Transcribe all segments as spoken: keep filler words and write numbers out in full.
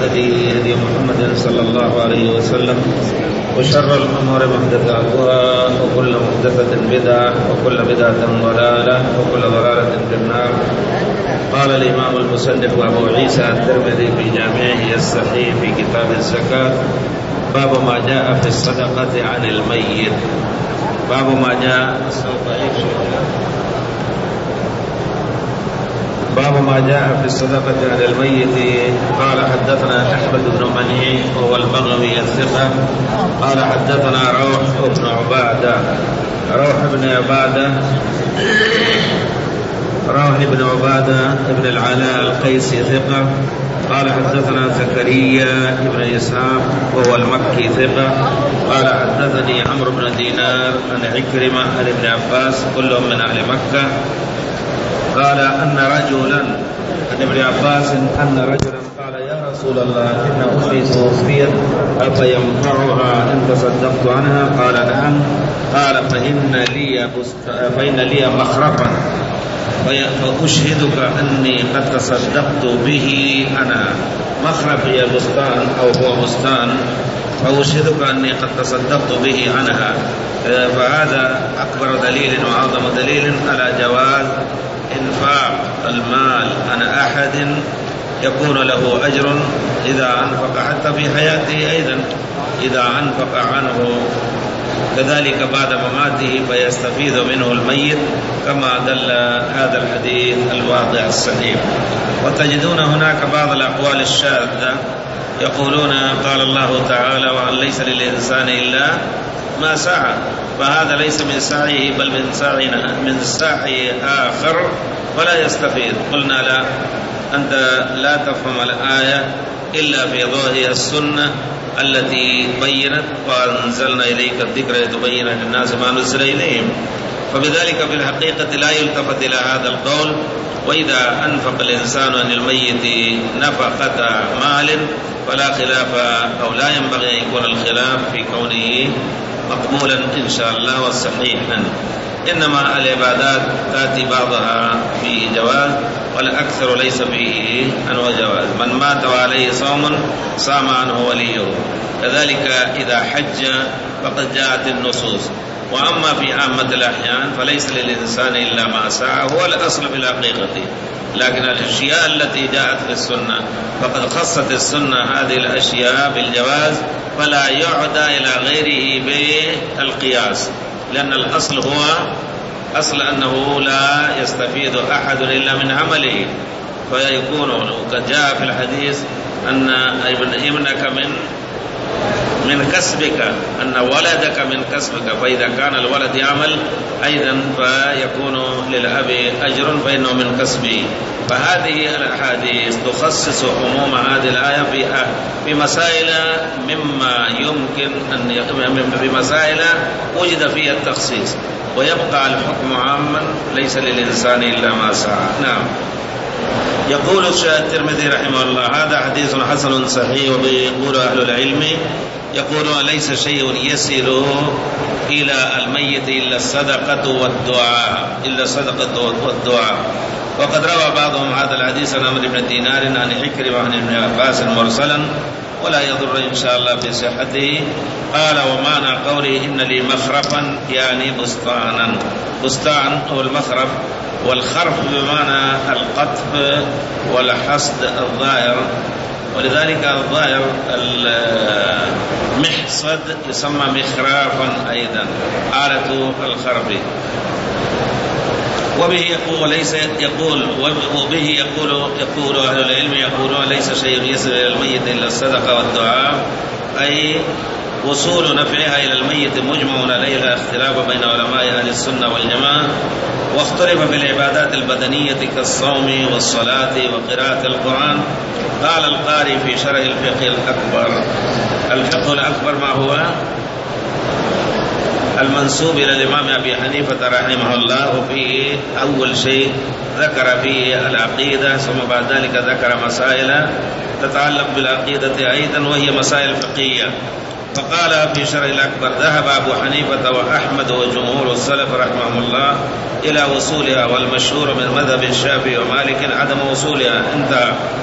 الهدي هدي محمد صلى الله عليه وسلم وشر الأمور محدثاتها وكل محدثة بدعة وكل بدعة ضلالة وكل ضلالة في النار. قال الإمام المصنف أبو عيسى الترمذي في جامعه الصحيح في كتاب الزكاة: باب ما جاء في الصدقة عن الميت. باب ما جاء باب ما جاء في الصدقة عن الميت. قال حدثنا أحمد بن منيع وهو البغوي الثقة قال حدثنا روح بن عبادة روح بن عبادة روح بن عبادة بن العلاء القيسي ثقة قال حدثنا زكريا بن إسحاق وهو المكي ثقة قال حدثني عمرو بن دينار عن عكرمة عن ابن عباس كلهم من أهل مكة قال أن رجلا عن ابن عباس أن رجلا قال: يا رسول الله، إن أمي توفيت أفينفعها إن تصدقت عنها؟ قال: نعم. قال: فإن لي فإن لي مخرفا فأشهدك أني قد تصدقت به أنا. مخرف هي بستان أو هو بستان، فأشهدك أني قد تصدقت به عنها. فهذا أكبر دليل وأعظم دليل على جواز إنفاق المال عن أحد يكون له أجر إذا أنفق حتى في حياته، أيضا إذا أنفق عنه كذلك بعد مماته فيستفيد منه الميت، كما دل هذا الحديث الواضح الصحيح. وتجدون هناك بعض الأقوال الشاذة يقولون: قال الله تعالى: وأن ليس للإنسان إلا ما سعى، فهذا ليس من سعيه بل من سعينا من سعي آخر ولا يستفيد. قلنا: لا، أنت لا تفهم الآية إلا في ضوء السنة التي بينت: وأنزلنا إليك الذكر لتبين للناس ما نزل إليهم. فبذلك في الحقيقة لا يلتفت إلى هذا القول. وإذا أنفق الإنسان عن الميت نفقة مال فلا خلاف أو لا ينبغي أن يكون الخلاف في كونه مقبولا إن شاء الله والصحيحا. إنما العبادات تأتي بعضها في جواز والأكثر ليس فيه أنه جواز. من مات وعليه صوم صام عنه وليه. كذلك إذا حج فقد جاءت النصوص. وأما في عامة الأحيان فليس للإنسان إلا ما سعى، هو الأصل في الحقيقة. لكن الأشياء التي جاءت في السنة فقد خصت السنة هذه الأشياء بالجواز، فلا يعدى إلى غيره بالقياس، لأن الأصل هو أصل أنه لا يستفيد أحد إلا من عمله. فيكون قد جاء في الحديث أن ابنك من من كسبك، أن ولدك من كسبك، فإذا كان الولد يعمل أيضا فيكون للأب أجر فإنه من كسبه. فهذه الأحاديث تخصص عموم هذه الآية في في مسائل مما يمكن أن في مسائل وجد فيها التخصيص، ويبقى الحكم عاما ليس للإنسان إلا ما سعى. نعم. يقول الترمذي رحمه الله: هذا حديث حسن صحيح. ويقول أهل العلم يقولون: ليس شيء يصل إلى الميت إلا الصدقة والدعاء إلا الصدقة والدعاء. وقد روى بعضهم هذا الحديث عن عمرو بن دينار عن عكرمة عن ابن عباس مرسلا، ولا يضر إن شاء الله في صحته. قال: ومعنى قوله إن لي مخرفا يعني بستانا. بستان أو المخرف، والخرف بمعنى القطف والحصد الظاهر، ولذلك الظاهر المحصد يسمى مخرافا أيضا، آلة الخرف. وبه يقول ليس يقول وبه يقول يقول أهل العلم يقولون: ليس شيء يصل إلى الميت إلا الصدقة والدعاء، أي وصول نفعها إلى الميت مجمع عليه، لا اختلاف بين علماء أهل السنة والجماعة. واختلف في العبادات البدنية كالصوم والصلاة وقراءة القرآن. قال القاري في شرح الفقه الأكبر: الفقه الأكبر ما هو؟ المنسوب إلى الإمام أبي حنيفة رحمه الله. وفيه أول شيء ذكر فيه العقيدة، ثم بعد ذلك ذكر مسائل تتعلق بالعقيدة أيضا وهي مسائل فقهية. فقال في شرح الأكبر: ذهب أبو حنيفة وأحمد وجمهور السلف رحمهم الله إلى وصولها، والمشهور من مذهب الشافعي ومالك عدم وصولها. انتهى.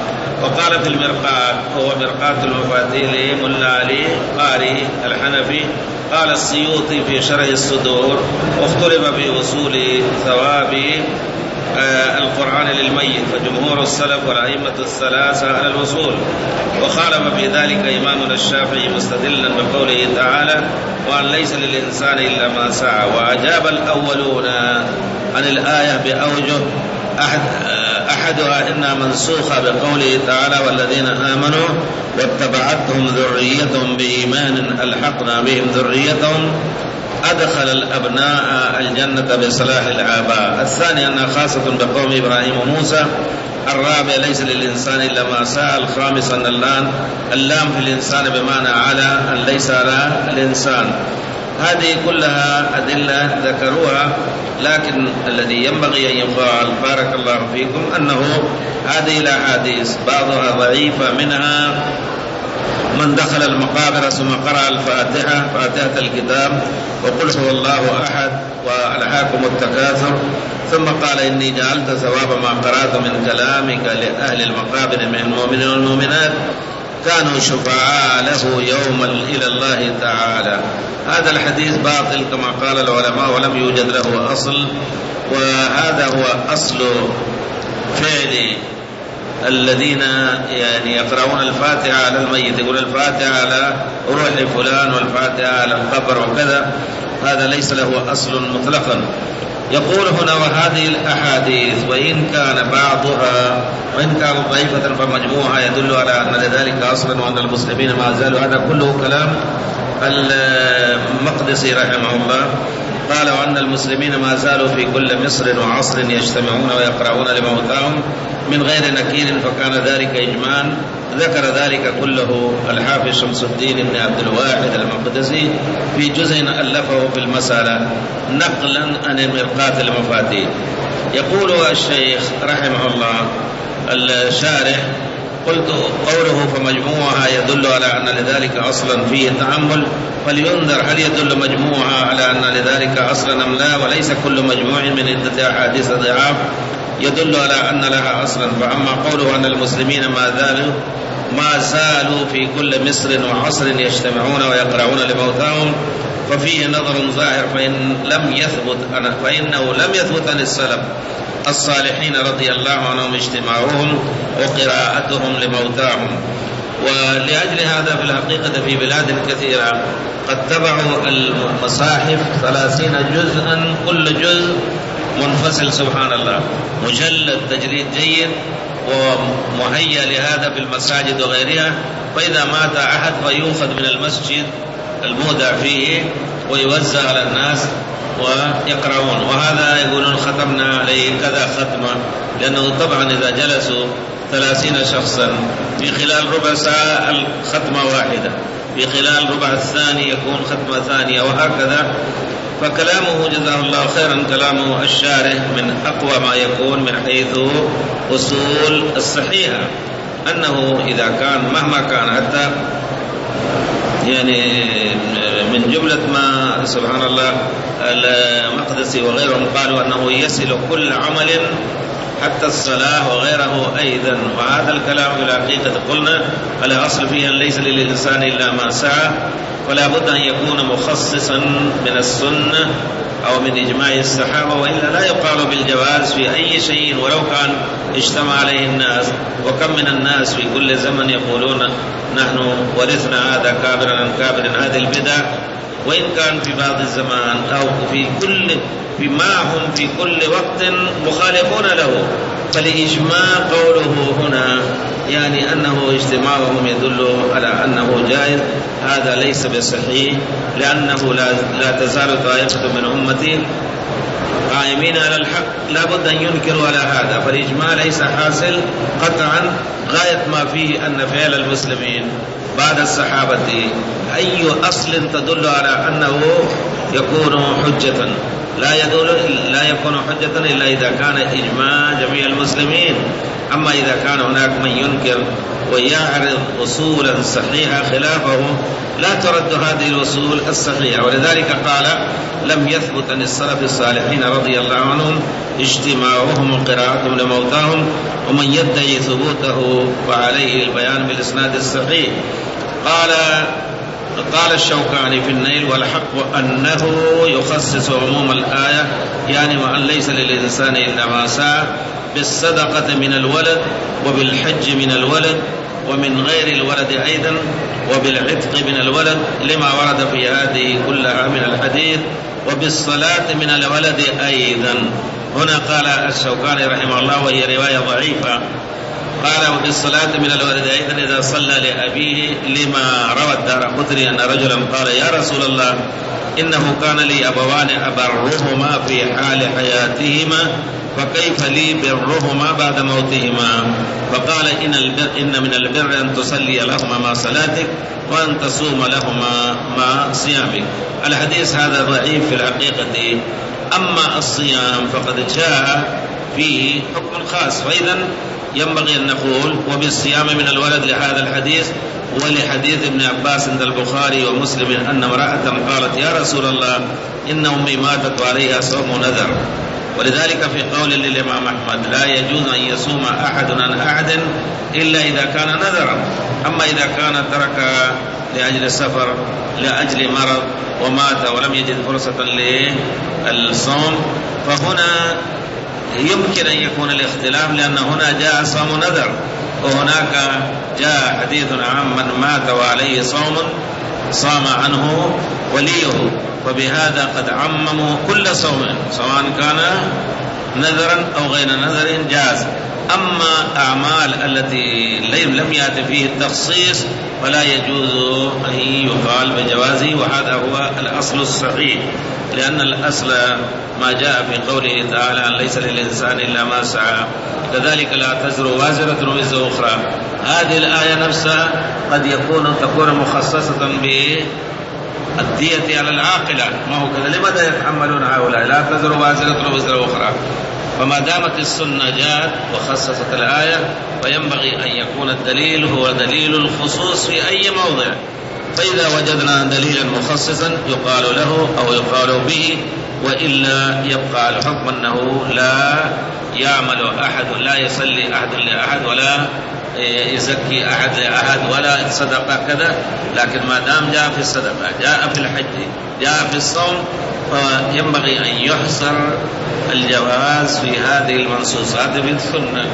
وقال في المرقات، هو مرقات المفاتيح لملا علي قاري الحنفي، قال السيوطي في شرح الصدور: واختلف في وصول ثواب القرآن للميت، فجمهور السلف والأئمة الثلاثة على الوصول، وخالف في ذلك إمامنا الشافعي مستدلا بقوله تعالى: وأن ليس للإنسان إلا ما سعى. وأجاب الأولون عن الآية بأوجه، أحد أحدها إنها منسوخة بقوله تعالى: والذين آمنوا واتبعتهم ذريتهم بإيمان ألحقنا بهم ذريتهم أدخل الأبناء الجنة بصلاح الآباء. الثاني أنها خاصة بقوم إبراهيم وموسى. الرابع: ليس للإنسان إلا ما سعى. الخامس أن اللام اللام في الإنسان بمعنى على، أن ليس على الإنسان. هذه كلها أدلة ذكروها، لكن الذي ينبغي أن يقال بارك الله فيكم أنه هذه الأحاديث بعضها ضعيفة، منها من دخل المقابر ثم قرأ الفاتحة فاتحة الكتاب وقل هو الله أحد وألهاكم التكاثر، ثم قال: إني جعلت ثواب ما قرأت من كلامك لأهل المقابر من المؤمنين والمؤمنات كانوا شفعاء له يوما إلى الله تعالى. هذا الحديث باطل كما قال العلماء، ولم يوجد له أصل، وهذا هو أصل فعل الذين يعني يقرؤون الفاتحة على الميت، يقول الفاتحة على روح فلان والفاتحة على القبر وكذا، هذا ليس له أصل مطلقا. يقول هنا: وهذه الأحاديث وإن كان بعضها وإن كانت ضعيفة فمجموعها يدل على أن لذلك أصلا، وأن المسلمين ما زالوا. هذا كله كلام المقدسي رحمه الله. قال: وأن المسلمين ما زالوا في كل مصر وعصر يجتمعون ويقرؤون لموتاهم من غير نكير، فكان ذلك إجماعا. ذكر ذلك كله الحافظ شمس الدين بن عبد الواحد المقدسي في جزء ألفه في المسألة نقلا عن مرقات المفاتيح. يقول الشيخ رحمه الله الشارح: قلت قوله فمجموعها يدل على أن لذلك أصلا فيه تأمل، فلينظر هل يدل مجموعها على أن لذلك أصلا أم لا، وليس كل مجموع من عدة أحاديث ضعاف يدل على أن لها أصلا. فأما قوله أن المسلمين ما زالوا ما زالوا في كل مصر وعصر يجتمعون ويقرؤون لموتاهم ففيه نظر ظاهر، فإن لم يثبت أنا فإنه لم يثبت عن السلف الصالحين رضي الله عنهم اجتماعهم وقراءتهم لموتاهم. ولأجل هذا في الحقيقة في بلاد كثيرة قد تبعوا المصاحف ثلاثين جزءا، كل جزء منفصل سبحان الله، مجلد تجريد جيد ومهيأ لهذا في المساجد وغيرها. فإذا مات أحد فيؤخذ من المسجد المودع فيه ويوزع على الناس ويقرؤون. وهذا يقولون ختمنا عليه كذا ختمة، لأنه طبعا إذا جلسوا ثلاثين شخصا في خلال ربع ساعة الختمة واحدة، في خلال ربع الثاني يكون ختمة ثانية، وهكذا. فكلامه جزاه الله خيرا كلامه الشارح من أقوى ما يكون من حيث أصول الصحيحة، أنه إذا كان مهما كان حتى يعني من جملة ما سبحان الله المقدسي وغيرهم قالوا أنه يصل كل عمل حتى الصلاة وغيره أيضا. وهذا الكلام في الحقيقة قلنا الأصل فيه أن ليس للإنسان إلا ما سعى، فلا بد أن يكون مخصصا من السنة أو من إجماع الصحابة، وإلا لا يقال بالجواز في أي شيء ولو كان اجتمع عليه الناس. وكم من الناس في كل زمن يقولون نحن ورثنا هذا كابرا عن كابر هذه البدع، وإن كان في بعض الزمان أو في كل في ما هم في كل وقت مخالفون له. فالإجماع قوله هنا يعني أنه اجتماعهم يدل على أنه جائز، هذا ليس بصحيح، لأنه لا, لا تزال طائفة من أمتي قائمين على الحق لا بد أن ينكروا على هذا. فالإجماع ليس حاصل قطعا، غاية ما فيه أن فعل المسلمين بعد الصحابة أي أصل تدل على أنه يكون حجة، لا يدل لا يكون حجة إلا إذا كان إجماع جميع المسلمين. أما إذا كان هناك من ينكر ويعرض أصولا صحيحة خلافه لا ترد هذه الأصول الصحيحة. ولذلك قال لم يثبت عن السلف الصالحين رضي الله عنهم اجتماعهم وقراءتهم لموتاهم، ومن يدعي ثبوته فعليه البيان بالإسناد الصحيح. قال قال الشوكاني في النيل: والحق أنه يخصص عموم الآية، يعني وأن ليس للإنسان إلا ما سعى، بالصدقة من الولد، وبالحج من الولد، ومن غير الولد أيضا، وبالعتق من الولد لما ورد في هذه كلها من الحديث، وبالصلاة من الولد أيضا. هنا قال الشوكاني رحمه الله وهي رواية ضعيفة، قال وبالصلاة من الولد أيضا إذا صلى لأبيه، لما روى الدارقطني أن رجلا قال: يا رسول الله، إنه كان لي أبوان أبرهما في حال حياتهما، فكيف لي برهما بعد موتهما؟ فقال: إن, البر إن من البر أن تصلي لهما مع صلاتك، وأن تصوم لهما مع صيامك. الحديث هذا ضعيف في الحقيقة. أما الصيام فقد جاء فيه حكم خاص، فإذا ينبغي أن نقول وبالصيام من الولد لهذا الحديث، ولحديث ابن عباس عند البخاري ومسلم أن امرأة قالت: يا رسول الله، إن أمي ماتت وعليها صوم نذر. ولذلك في قول للإمام أحمد: لا يجوز أن يصوم أحد عن أحد إلا إذا كان نذرا. أما إذا كان ترك لأجل السفر، لأجل مرض، ومات ولم يجد فرصة للصوم، فهنا يمكن أن يكون الاختلاف، لأن هنا جاء صوم نذر، وهناك جاء حديث عن من مات وعليه صوم صام عنه وليه، وبهذا قد عمموا كل صوم سواء كان نذرا أو غير نذر جاز. أما أعمال التي لم يأتي فيه التخصيص فلا يجوز أن يقال بجوازه، وهذا هو الأصل الصحيح، لأن الأصل ما جاء في قوله تعالى: أن ليس للإنسان إلا ما سعى. كذلك لا تزر وازرة وزر أخرى. هذه الآية نفسها قد يكون تكون مخصصة بالدية على العاقلة، ما هو كذا. لماذا يتحملون هؤلاء؟ لا تزر وازرة وزر أخرى. فما دامت السنة جاءت وخصصت الآية، فينبغي أن يكون الدليل هو دليل الخصوص في أي موضع. فإذا وجدنا دليلا مخصصا يقال له أو يقال به، وإلا يبقى الحكم أنه لا يعمل أحد، لا يصلي أحد لأحد، ولا يزكي أحد لأحد، ولا صدقة كذا. لكن ما دام جاء في الصدقة، جاء في الحج، جاء في الصوم، فينبغي أن يحصر الجواز في هذه المنصوصات بالسنة.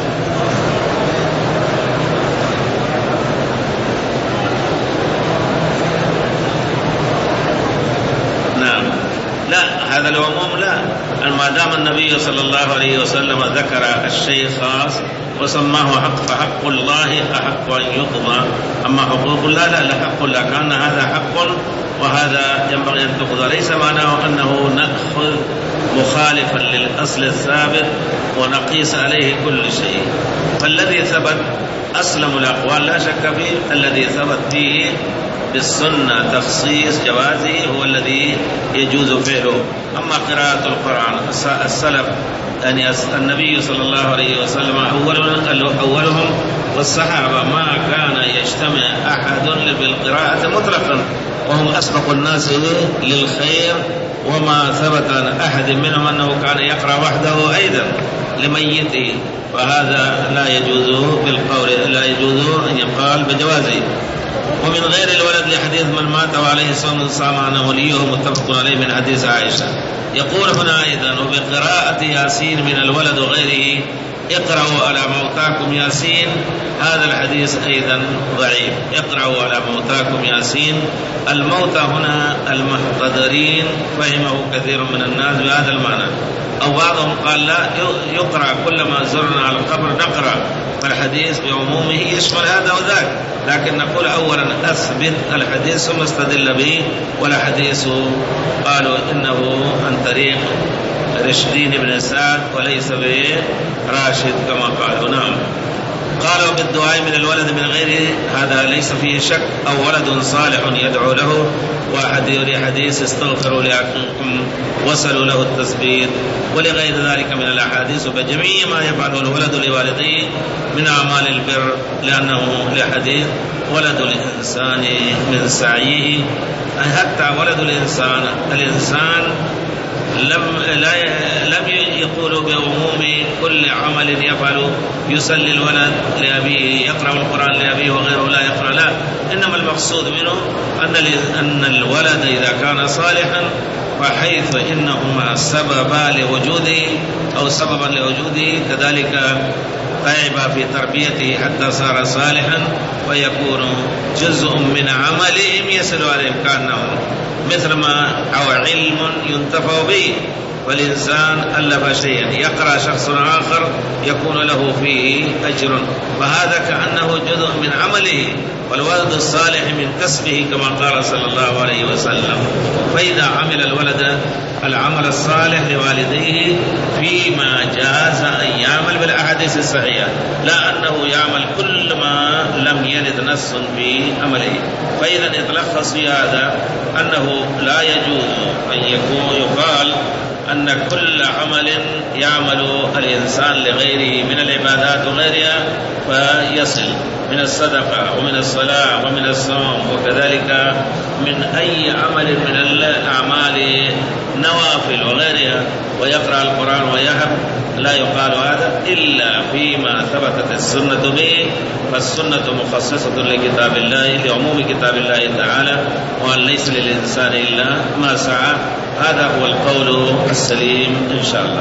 نعم، لا، هذا العموم لا. ما دام النبي صلى الله عليه وسلم ذكر الشيء خاص وسماه حق، فحق الله أحق أن يقضى. أما حقوق الله لا، لا حق الله، كان هذا حق وهذا ينبغي أن تقضى. ليس معناه أنه نأخذ مخالفا للأصل الثابت ونقيس عليه كل شيء. فالذي ثبت أسلم الأقوال لا شك فيه، الذي ثبت فيه بالسنة تخصيص جوازه هو الذي يجوز فعله. أما قراءة القرآن السلف، يعني النبي صلى الله عليه وسلم أولهم والصحابة ما كان يجتمع أحد بالقراءة مطلقا، وهم أسبق الناس للخير، وما ثبت عن أحد منهم أنه كان يقرأ وحده أيضا لميته، فهذا لا يجوز بالقول، لا يجوز أن يقال بجوازه. ومن غير الولد لحديث من مات وعليه صوم صام عنه وليه، متفق عليه من حديث عائشة. يقول هنا أيضا: وبقراءة ياسين من الولد وغيره، اقرأوا على موتاكم ياسين. هذا الحديث أيضا ضعيف. اقرأوا على موتاكم ياسين، الموتى هنا المحتضرين، فهمه كثير من الناس بهذا المعنى، أو بعضهم قال لا، يقرأ كلما زرنا على القبر نقرأ، فالحديث بعمومه يشمل هذا وذاك. لكن نقول أولا أثبت الحديث ثم استدل به، والحديث قالوا إنه عن طريق رشدين بن سعد وليس براشد كما قالوا. نعم. قالوا بالدعاء من الولد من غيره هذا ليس فيه شك، أو ولد صالح يدعو له، واحد يري حديث استغفروا لأخيكم وصلوا له التثبيت، ولغير ذلك من الأحاديث بجميع ما يفعله الولد لوالديه من أعمال البر، لأنه لحديث ولد الإنسان من سعيه، حتى ولد الإنسان الإنسان لم لا لم يقولوا بعموم كل عمل يفعل، يصلي الولد لأبيه، يقرأ القرآن لأبيه وغيره لا يقرأ، لا، إنما المقصود منه أن أن الولد إذا كان صالحا فحيث إنهما سببا لوجوده أو سببا لوجوده كذلك تعب في تربيته حتى صار صالحا، ويكون جزء من عملهم يصل عليهم كأنه مثل ما أو علم ينتفع به، والإنسان ألف شيئا يقرأ شخص آخر يكون له فيه أجر، فهذا كأنه جزء من عمله، والولد الصالح من كسبه كما قال صلى الله عليه وسلم. فإذا عمل الولد العمل الصالح لوالديه فيما جاز أن يعمل بالأحاديث الصحيحة، لا أنه يعمل كل ما لم يرد نص في عمله. فإذا يتلخص في هذا أنه لا يجوز أن يكون يقال أن كل عمل يعمل الإنسان لغيره من العبادات وغيرها فيصل، من الصدقة ومن الصلاة ومن الصوم، وكذلك من أي عمل من الأعمال نوافل وغيرها، ويقرأ القرآن ويهب، لا يقال هذا إلا فيما ثبتت السنة به، فالسنة مخصصة لكتاب الله، لعموم كتاب الله تعالى، وأن ليس للإنسان إلا ما سعى. هذا هو القول السليم إن شاء الله.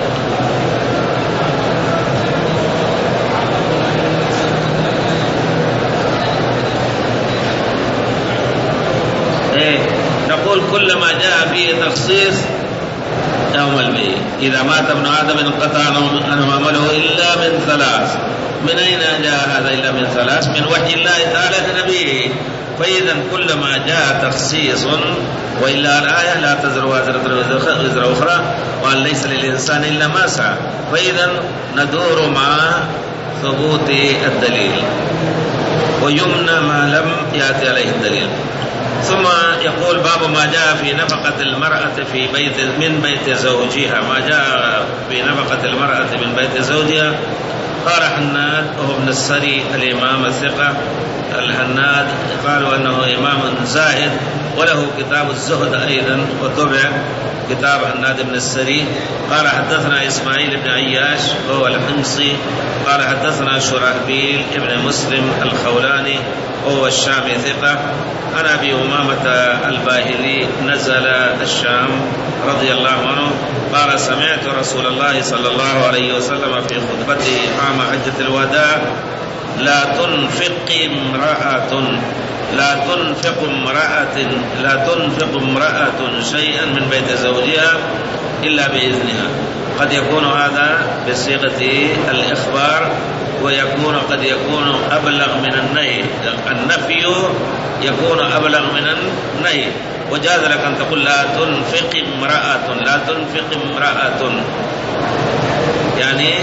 إيه؟ نقول كل ما جاء فيه تخصيص يعمل به. إذا مات ابن آدم انقطع عنه عمله إلا من ثلاث. من أين جاء هذا إلا من ثلاث؟ من وحي الله تعالى لنبيه. فإذا كل ما جاء تخصيص، وإلا الآية لا تزر وازرة وزر أخرى، وأن ليس للإنسان إلا ما سعى. فإذا ندور مع ثبوت الدليل، ويمنى ما لم يأتي عليه الدليل. ثم يقول باب ما جاء في نفقة المرأة في بيت من بيت زوجها، ما جاء في نفقة المرأة من بيت زوجها. قال حناد وهو ابن السري الإمام الثقة الحناد، قالوا أنه إمام زاهد، وله كتاب الزهد أيضا وطبع كتاب حناد بن السري. قال حدثنا إسماعيل بن عياش وهو الحمصي قال حدثنا شرحبيل ابن مسلم الخولاني وهو الشامي ثقة عن أبي أمامة الباهلي نزل الشام رضي الله عنه قال سمعت رسول الله صلى الله عليه وسلم في خطبته عام حجة الوداع لا تنفق امرأة لا تنفق امرأة لا تنفق امرأة شيئا من بيت زوجها إلا بإذنها. قد يكون هذا بصيغة الإخبار، ويكون قد يكون أبلغ من النهي. النفي يكون أبلغ من النهي، وجاز لك أن تقول لا تنفق امرأة لا تنفق امرأة، يعني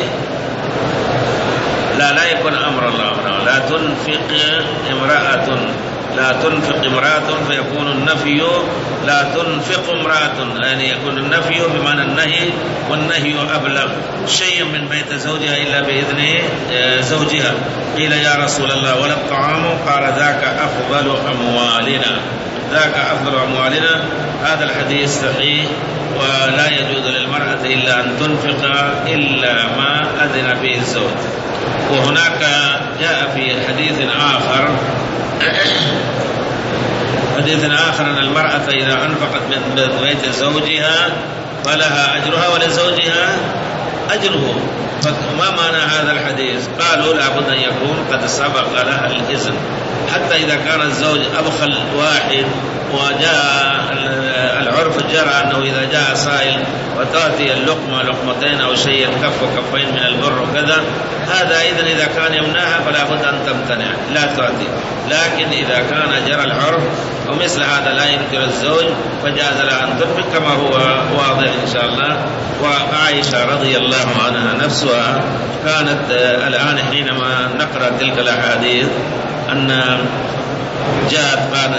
لا لا يكون أمر الله، لا تنفق امرأة لا تنفق امرأة، فيكون النفي لا تنفق امرأة، يعني يكون النفي بمعنى النهي، والنهي أبلغ شيء من بيت زوجها إلا بإذن زوجها. قيل يا رسول الله ولا الطعام؟ قال ذاك أفضل أموالنا ذاك أفضل أموالنا. هذا الحديث صحيح، ولا يجوز للمرأة إلا أن تنفق إلا ما أذن به الزوج. وهناك جاء في حديث آخر حديث آخر أن المرأة إذا أنفقت من بيت زوجها فلها أجرها ولزوجها أجره. فما معنى هذا الحديث؟ قالوا لابد أن يكون قد سبق لها الإذن، حتى إذا كان الزوج أبخل واحد وجاء العرف جرى أنه إذا جاء سائل وتأتي اللقمة لقمتين أو شيء كف وكفين من البر وكذا، هذا أيضا إذا كان يمنعها فلا بد أن تمتنع لا تأتي. لكن إذا كان جرى العرف ومثل هذا لا ينكر الزوج فجاز لها أن تنفق كما هو واضح إن شاء الله. وعائشة رضي الله عنها نفسها كانت الآن حينما نقرأ تلك الأحاديث أن جاءت قال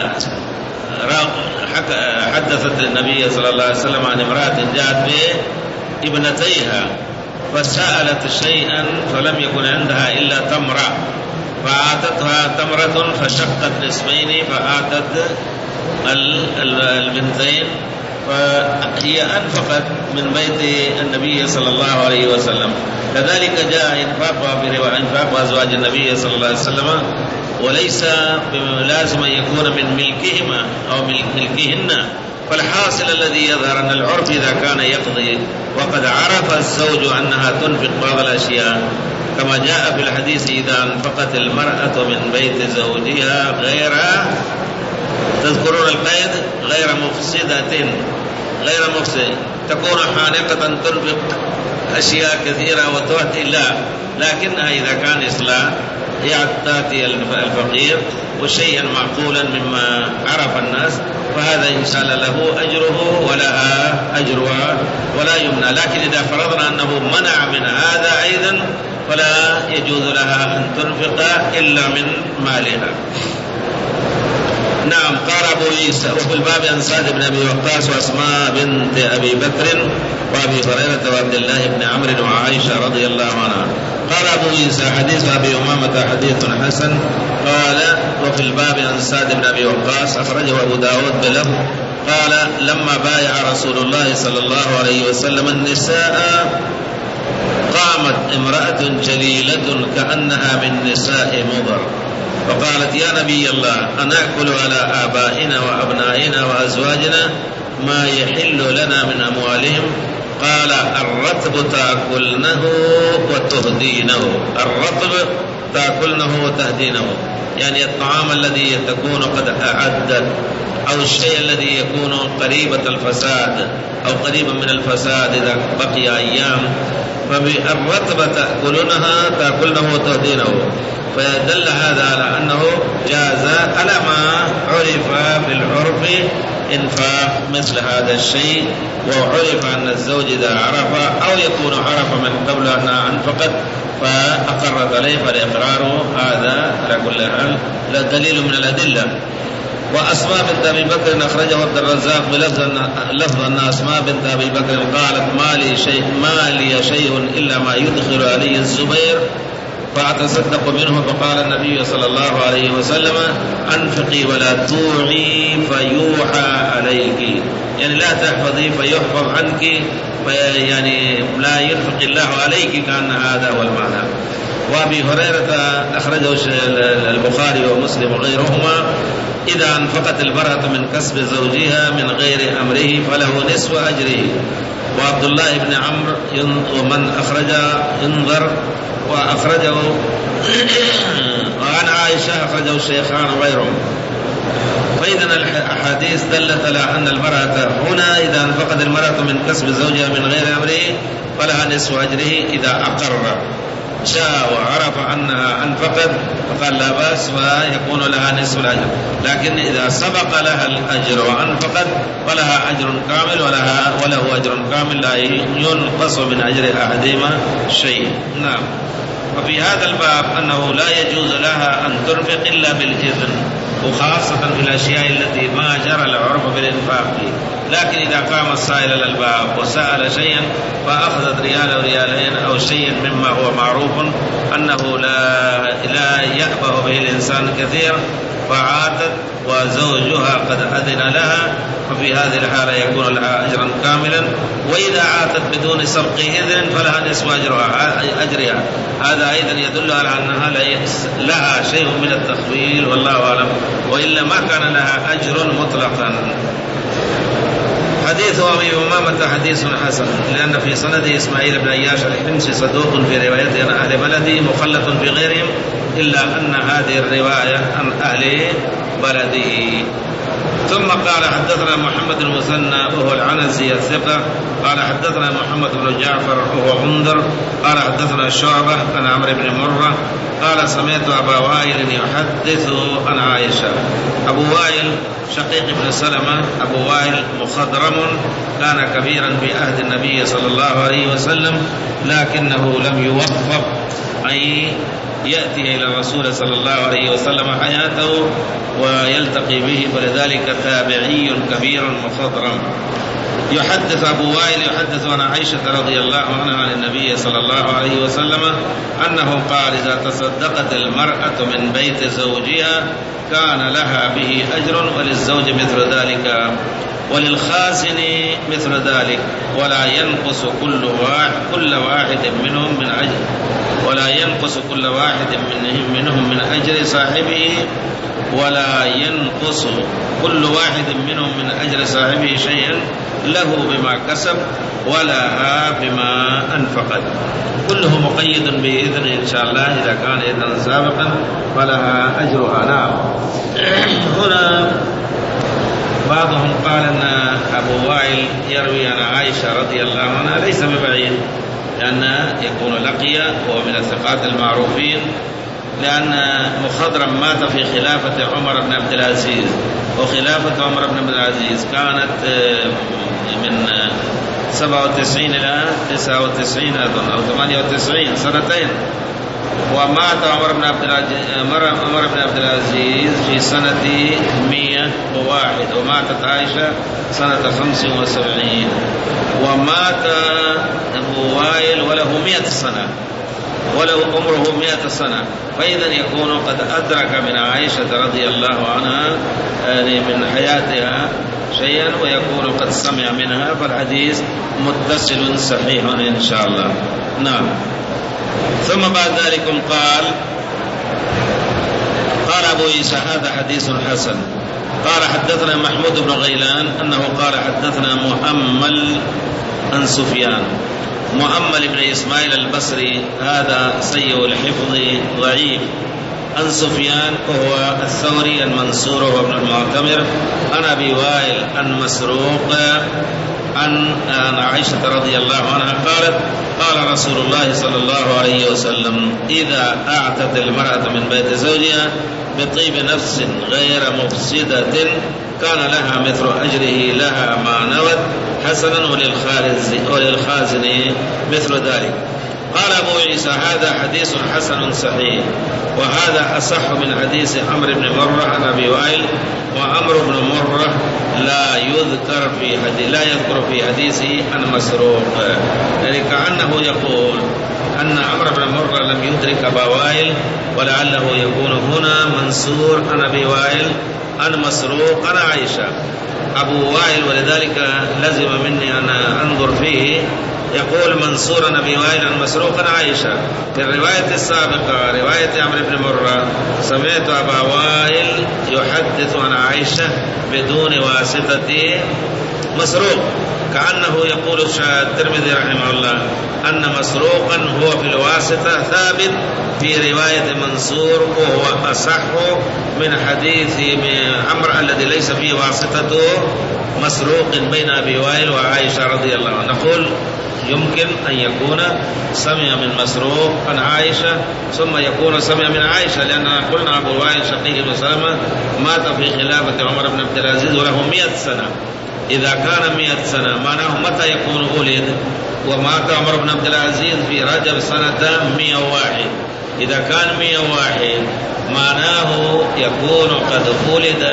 حدثت النبي صلى الله عليه وسلم عن امرأة جاءت بابنتيها فسألت شيئا فلم يكن عندها إلا تمرة، فآتتها تمرة فشقت نصفين فآتت البنتين، فهي أنفقت من بيت النبي صلى الله عليه وسلم. كذلك جاء إنفاقها في رواية إنفاق أزواج النبي صلى الله عليه وسلم، وليس لازم أن يكون من ملكهما أو من ملكهن. فالحاصل الذي يظهر أن العرف إذا كان يقضي وقد عرف الزوج أنها تنفق بعض الأشياء كما جاء في الحديث إذا أنفقت المرأة من بيت زوجها غير، تذكرون القيد، غير مفسدة، غير مفسدة، تكون حانقة تنفق أشياء كثيرة وتؤتي لا، لكنها إذا كان إصلاح تأتي الفقير وشيئا معقولا مما عرف الناس فهذا إن شاء الله له أجره ولها أجرها ولا يمنع. لكن إذا فرضنا أنه منع من هذا أيضا فلا يجوز لها أن تنفق إلا من مالها. نعم. قال أبو عيسى وفي الباب عن سعد بن أبي وقاص وأسماء بنت أبي بكر وأبي هريرة وعبد الله بن عمرو وعائشة رضي الله عنها. قال أبو عيسى حديث أبي أمامة حديث حسن. قال وفي الباب عن سعد بن أبي وقاص أخرجه أبو داود بلفظ قال لما بايع رسول الله صلى الله عليه وسلم النساء قامت امرأة جليلة كأنها من نساء مضر فقالت يا نبي الله أنأكل على آبائنا وأبنائنا وأزواجنا ما يحل لنا من أموالهم؟ قال الرطب تأكلنه وتهدينه. الرطب تأكلنه وتهدينه يعني الطعام الذي تكون قد أعدت أو الشيء الذي يكون قريبة الفساد أو قريبا من الفساد إذا بقي أيام، فالرطب تأكلنها تأكلنه وتهدينه. فدل هذا على أنه جاز على ما عرف في العرف إنفاق مثل هذا الشيء، وعرف أن الزوج إذا عرف أو يكون عرف من قبل أنها أنفقت فأقرت عليه فالإقرار هذا على كل حال لا دليل من الأدلة. وأسماء بنت أبي بكر أخرجه عبد الرزاق بلفظ أن أسماء بنت أبي بكر قالت ما لي شيء ما لي شيء إلا ما يدخل علي الزبير فأتصدق منه. فقال النبي صلى الله عليه وسلم أنفقي ولا توعي فيوحى عليك، يعني لا تحفظي فيحفظ عنك، يعني لا ينفق الله عليك، كأن هذا هو المعنى. وأبي هريرة أخرجه البخاري ومسلم وغيرهما إذا أنفقت المرأة من كسب زوجها من غير أمره فله نصف أجره. وعبد الله بن عمرو ومن أخرج ينظر وأخرجه وعن عائشة أخرجه الشيخان وغيرهم. فإذا الأحاديث دلت على أن المرأة هنا إذا أنفقت المرأة من كسب زوجها من غير أمره فلها نصف أجره إذا أقر شاء وعرف أنها أنفقت فقال لا بأس ويكون لها نصف الأجر. لكن إذا سبق لها الأجر وأنفقت فلها أجر كامل ولها وله أجر كامل لا ينقص من أجر أحدهما شيء. نعم. وفي هذا الباب أنه لا يجوز لها أن تنفق إلا بالإذن، وخاصة في الأشياء التي ما جرى العرف بالإنفاق فيه. لكن إذا قام السائل إلى الباب وسأل شيئا فأخذت ريال أو ريالين أو شيء مما هو معروف أنه لا, لا يأبه به الإنسان كثير فعاتت وزوجها قد أذن لها ففي هذه الحالة يكون لها أجرا كاملا. وإذا عاتت بدون سبق إذن فلها نصف أجرها. هذا أيضا يدل على أنها لها شيء من التخويل والله أعلم، وإلا ما كان لها أجر مطلقا. حديث أبي أمامة حديث حسن لأن في سنده إسماعيل بن عياش الحمصي صدوق في روايته عن أهل بلده مخلط في غيرهم إلا أن هذه الرواية عن أهل بلده. ثم قال حدثنا محمد المثنى وهو العنزي الثقة قال حدثنا محمد بن جعفر وهو غندر قال حدثنا شعبة عن عمرو بن مرة قال سمعت أبا وائل يحدث عن عائشة. أبو وائل شقيق بن سلمة أبو وائل مخضرم كان كبيرا في عهد النبي صلى الله عليه وسلم، لكنه لم يوفق أن يأتي إلى الرسول صلى الله عليه وسلم حياته ويلتقي به، فلذلك تابعي كبير مخضرم. يحدث أبو وائل يحدث عن عائشة رضي الله عنها عن النبي صلى الله عليه وسلم أنه قال: إذا تصدقت المرأة من بيت زوجها كان لها به أجر وللزوج مثل ذلك وللخازن مثل ذلك، ولا ينقص كل واحد كل واحد منهم من أجر ولا ينقص كل واحد منهم منهم من أجر صاحبه ولا ينقص كل واحد منهم من أجر صاحبه شيئا له بما كسب ولها بما أنفقت. كله مقيد بإذن إن شاء الله، إذا كان إذن سابقا فلها أجرها. نعم. هنا بعضهم قال أن أبو وائل يروي عن عائشة رضي الله عنها، ليس ببعيد، لأن يكون لقي وهو من الثقات المعروفين، لأن مخضرم مات في خلافة عمر بن عبد العزيز، وخلافة عمر بن عبد العزيز كانت من سبعة وتسعين إلى تسعة وتسعين أظن أو ثمانية وتسعين، سنتين. ومات عمر بن عبد العزيز عمر بن عبد العزيز في سنة مئة وواحد، وماتت عائشة سنة خمس وسبعين، ومات أبو وائل وله مئة سنة ولو عمره مئة سنة، فإذا يكون قد أدرك من عائشة رضي الله عنها من حياتها شيئا، ويكون قد سمع منها، فالحديث متصل صحيح إن شاء الله. نعم. ثم بعد ذلك قال قال أبو عيسى هذا حديث حسن. قال حدثنا محمود بن غيلان أنه قال حدثنا مؤمل عن سفيان. مؤمل بن إسماعيل البصري هذا سيء الحفظ ضعيف، عن سفيان وهو الثوري المنصور وابن المعتمر عن أبي وائل عن مسروق عن عائشة رضي الله عنها قالت: قال رسول الله صلى الله عليه وسلم: إذا أعتت المرأة من بيت زوجها بطيب نفس غير مفسدة كان لها مثل أجره لها ما نوت حسنا وللخازن مثل ذلك. قال أبو عيسى هذا حديث حسن صحيح، وهذا أصح من حديث عمرو بن مرة عن أبي وائل، وعمرو بن مرة لا يذكر في حديث لا يذكر في حديثه عن مسروق، يعني كأنه يقول أن عمرو بن مرة لم يدرك أبا وائل، ولعله يكون هنا منصور عن أبي وائل عن مسروق عن عائشة. أبو وائل ولذلك لزم مني أن أنظر فيه، يقول منصور عن أبي وائل عن مسروق عن عائشة. في الرواية السابقة رواية عمرو بن مرة سمعت أبا وائل يحدث عن عائشة بدون واسطة مسروق، كأنه يقول الترمذي رحمه الله أن مسروقا هو في الواسطة ثابت في رواية منصور، وهو أصح من حديث عمرو الذي ليس فيه واسطة مسروق بين أبي وائل وعائشة رضي الله عنها. نقول يمكن أن يكون سمع من مسروق عن عائشة ثم يكون سمع من عائشة، لأننا قلنا أبو وائل شقيق بن سلمة مات في خلافة عمر بن عبد العزيز وله مئة سنة. إذا كان مئة سنة معناه متى يكون ولد؟ ومات عمر بن عبد العزيز في رجب سنة مئة وواحد. إذا كان مئة وواحد معناه يكون قد ولد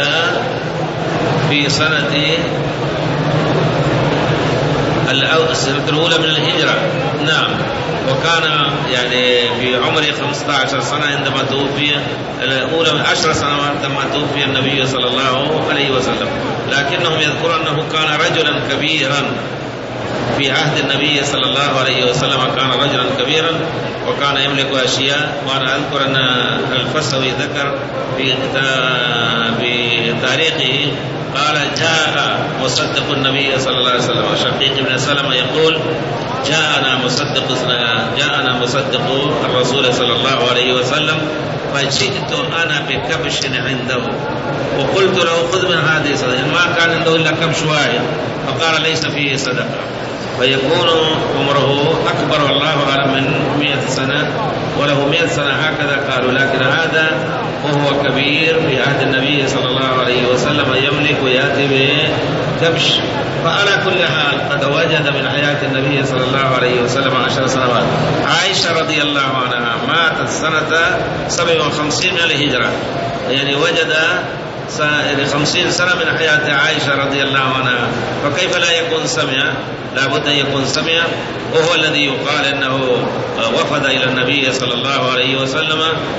في سنة السنة الأولى من الهجرة. نعم. وكان يعني في عمره خمسة عشر سنة عندما توفي، الأولى من عشر سنوات عندما توفي النبي صلى الله عليه وسلم، لكنهم يذكرون أنه كان رجلا كبيرا في عهد النبي صلى الله عليه وسلم، كان رجلا كبيرا وكان يملك أشياء. وأنا أذكر أن الفسوي ذكر في تاريخه قال جاء مصدق النبي صلى الله عليه وسلم. شقيق بن سلمة يقول جاءنا مصدق جاءنا مصدق الرسول صلى الله عليه وسلم فجئت أنا بكبش عنده وقلت له خذ من هذه صدقة، ما كان عنده إلا كبش واحد فقال ليس فيه صدقة، فيكون عمره أكبر والله أعلم من مئة سنة وله مئة سنة هكذا قالوا، لكن هذا وهو كبير في عهد النبي صلى الله عليه وسلم يملك ويأتي بكبش. فعلى كل حال قد وجد من حياة النبي صلى الله عليه وسلم عشر سنوات. عائشة رضي الله عنها ماتت سنة سبع وخمسين من الهجرة، يعني وجد خمسين سنة من حياة عائشة رضي الله عنها، فكيف لا يكون سمع؟ لا بد أن يكون سمع، وهو الذي يقال أنه وفد إلى النبي صلى الله عليه وسلم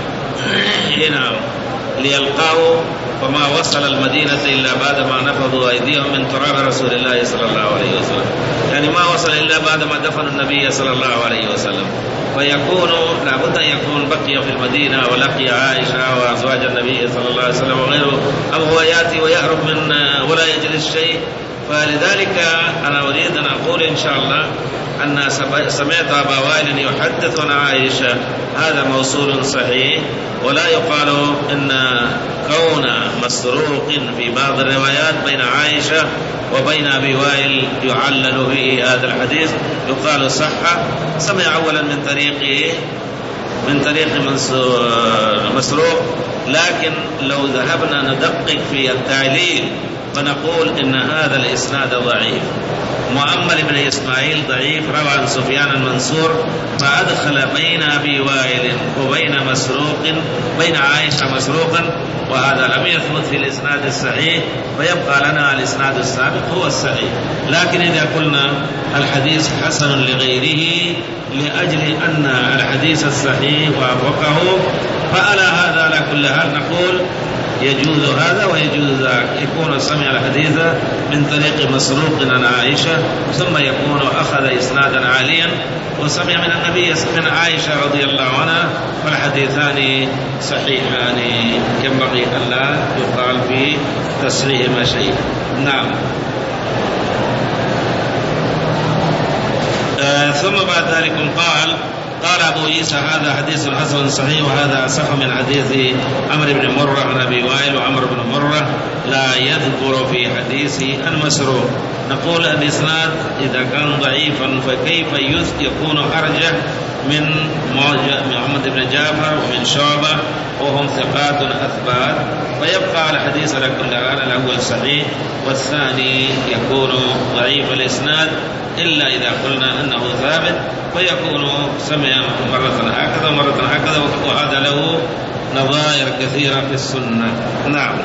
هنا ليلقاه، فما وصل المدينة إلا بعد ما نفضوا أيديهم من تراب رسول الله صلى الله عليه وسلم، يعني ما وصل إلا بعد ما دفنوا النبي صلى الله عليه وسلم، فيكون لابد أن يكون بقي في المدينة ولقي عائشة وأزواج النبي صلى الله عليه وسلم وغيره، أم هو يأتي ويهرب من ولا يجلس شيء. فلذلك أنا أريد أن أقول إن شاء الله أن سمعت أبا وائل يحدث عن عائشة، هذا موصول صحيح، ولا يقال إن كون مسروق في بعض الروايات بين عائشة وبين أبي وائل يعلل به هذا الحديث، يقال صح. سمع أولا من طريق من طريق مسروق، لكن لو ذهبنا ندقق في التعليل فنقول إن هذا الإسناد ضعيف. مؤمل بن إسماعيل ضعيف، روى عن سفيان المنصور، فأدخل بين أبي وائل وبين مسروق بين عائشة مسروقا، وهذا لم يثبت في الإسناد الصحيح، فيبقى لنا الإسناد السابق هو الصحيح. لكن إذا قلنا الحديث حسن لغيره لأجل أن الحديث الصحيح وافقه، فعلى هذا على كل حال نقول يجوز هذا ويجوز ذاك، يكون سمع الحديث من طريق مسروق عن عائشة ثم يكون أخذ إسنادا عاليا وسمع من النبي من عائشة رضي الله عنها، فالحديثان صحيحان ينبغي أن لا يقال في تصحيحهما شيء. نعم. آه ثم بعد ذلك قال قال أبو عيسى هذا حديث حسن صحيح، وهذا أصح من حديث عمرو بن مرة عن أبي وائل، وعمرو بن مرة لا يذكر في حديثه المسروق. نقول الإسناد إذا كان ضعيفا فكيف يكون أرجح من محمد بن جعفر ومن شعبة وهم ثقات أثبات، فيبقى على حديث على كل حال الأول صحيح والثاني يكون ضعيف الإسناد، إلا إذا قلنا أنه ثابت فيكون سمع مرة هكذا ومرة هكذا، وهذا له نظائر كثيرة في السنة. نعم.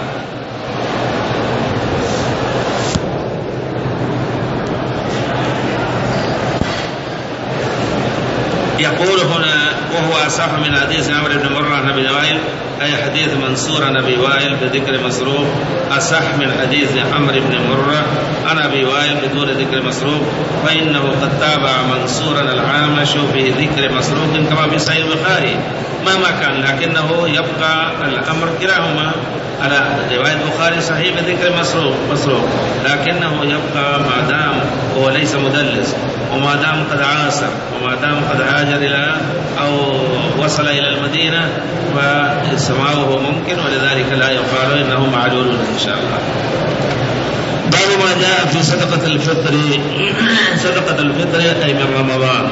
يقول هنا وهو أصح من حديث عمرو بن مرة عن أبي وائل، أي حديث منصور عن أبي وائل بذكر مسروق أصح من حديث عمرو بن مرة عن أبي وائل بدون ذكر مسروق، فإنه قد تابع منصورا العامش في ذكر مسروق كما في صحيح البخاري مهما كان، لكنه يبقى الأمر كلاهما على رواية البخاري صحيح بذكر مسروق مسروق لكنه يبقى ما دام هو ليس مدلس، وما دام قد عاصر، وما دام قد هاجر إلى أو وصل إلى المدينة فسماعه ممكن، ولذلك لا يقال إنه معلول إن شاء الله. باب ما جاء في صدقة الفطر. صدقة الفطر أي من رمضان،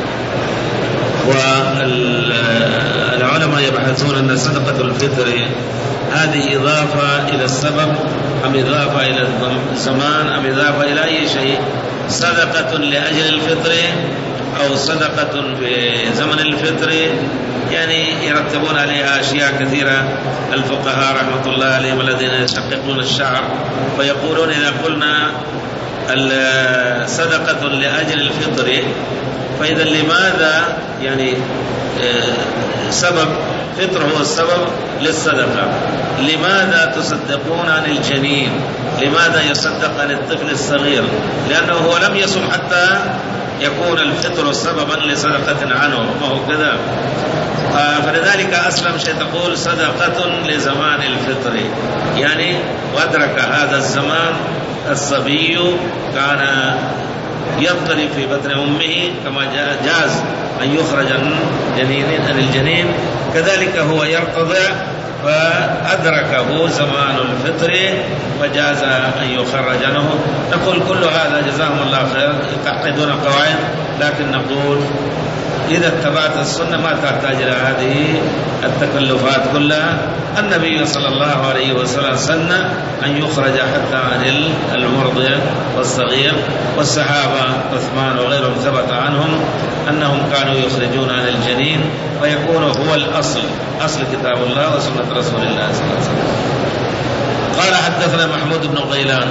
والعلماء يبحثون أن صدقة الفطر هذه إضافة إلى السبب أم إضافة إلى الزمان أم إضافة إلى أي شيء. صدقة لأجل الفطر أو صدقة في زمن الفطر، يعني يرتبون عليها أشياء كثيرة الفقهاء رحمة الله عليهم الذين يشققون الشعر، فيقولون إذا قلنا صدقة لأجل الفطر فإذا لماذا يعني سبب فطر هو السبب للصدقة، لماذا تصدقون عن الجنين؟ لماذا يصدق عن الطفل الصغير؟ لأنه هو لم يصم حتى يكون الفطر سببا لصدقة عنه، وهو كذا. فلذلك أسلم شيء تقول صدقة لزمان الفطر، يعني وأدرك هذا الزمان الصبي كان يضطرب في بطن أمه كما جاز أن يخرج عن الجنين، كذلك هو يرتضع فأدركه زمان الفطر فجاز أن يخرج عنه. نقول كل هذا جزاهم الله خير يقعدون قواعد، لكن نقول إذا اتبعت السنة ما تحتاج إلى هذه التكلفات كلها. النبي صلى الله عليه وسلم سن أن يخرج حتى عن المرضع والصغير، والصحابة عثمان وغيرهم ثبت عنهم أنهم كانوا يخرجون عن الجنين، فيكون هو الأصل، أصل كتاب الله وسنة رسول الله صلى الله عليه وسلم. قال حدثنا محمود بن غيلان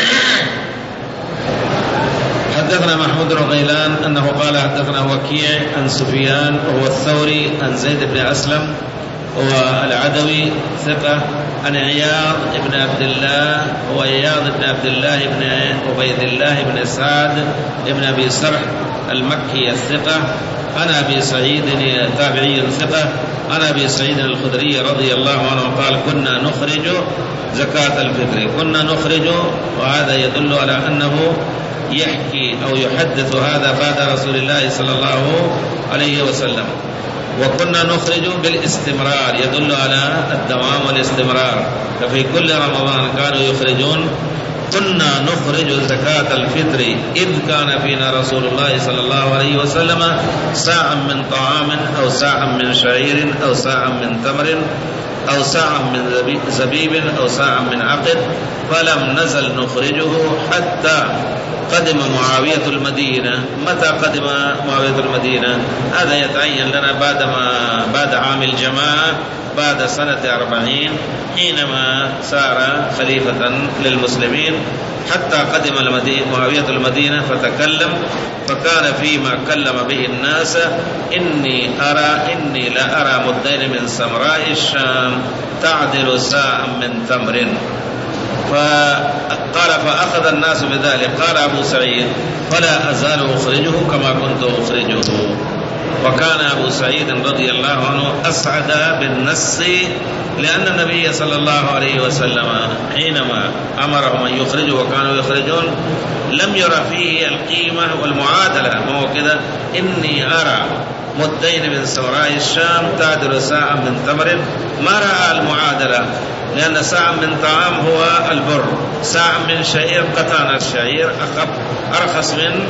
حدثنا محمود بن غيلان أنه قال حدثنا وكيع عن سفيان وهو الثوري عن زيد بن أسلم هو العدوي ثقة، عن عياض بن عبد الله هو عياض بن عبد الله بن عبيد الله بن سعد بن أبي سرح المكي الثقة، عن أبي سعيد تابعي ثقة، عن أبي سعيد الخدري رضي الله عنه قال كنا نخرج زكاة الفطر، كنا نخرج، وهذا يدل على أنه يحكي أو يحدث هذا بعد رسول الله صلى الله عليه وسلم. وكنا نخرج بالاستمرار يدل على الدوام والاستمرار، ففي كل رمضان كانوا يخرجون. كنا نخرج زكاة الفطر إذ كان فينا رسول الله صلى الله عليه وسلم ساعا من طعام أو ساعا من شعير أو ساعا من تمر أو ساعا من زبيب أو ساعا من عقد، فلم نزل نخرجه حتى قدم معاوية المدينة. متى قدم معاوية المدينة؟ هذا يتعين لنا بعد ما بعد عام الجماعة، بعد سنة أربعين، حينما صار خليفة للمسلمين، حتى قدم معاوية المدينة فتكلم، فكان فيما كلم به الناس إني أرى إني لا أرى مدين من سمراء الشام تعدل ساعا من تمر. فقال فأخذ الناس بذلك. قال أبو سعيد فلا أزال أخرجه كما كنت أخرجه. وكان أبو سعيد رضي الله عنه أسعد بالنص، لأن النبي صلى الله عليه وسلم حينما أمرهم أن يخرجوا وكانوا يخرجون لم يرى فيه القيمة والمعادلة، ما هو كذا إني أرى مدين من سمراء الشام تعدل ساعة من تمر، ما رأى المعادلة، لأن ساعة من طعام هو البر، ساعة من شعير قطان الشعير أخف أرخص من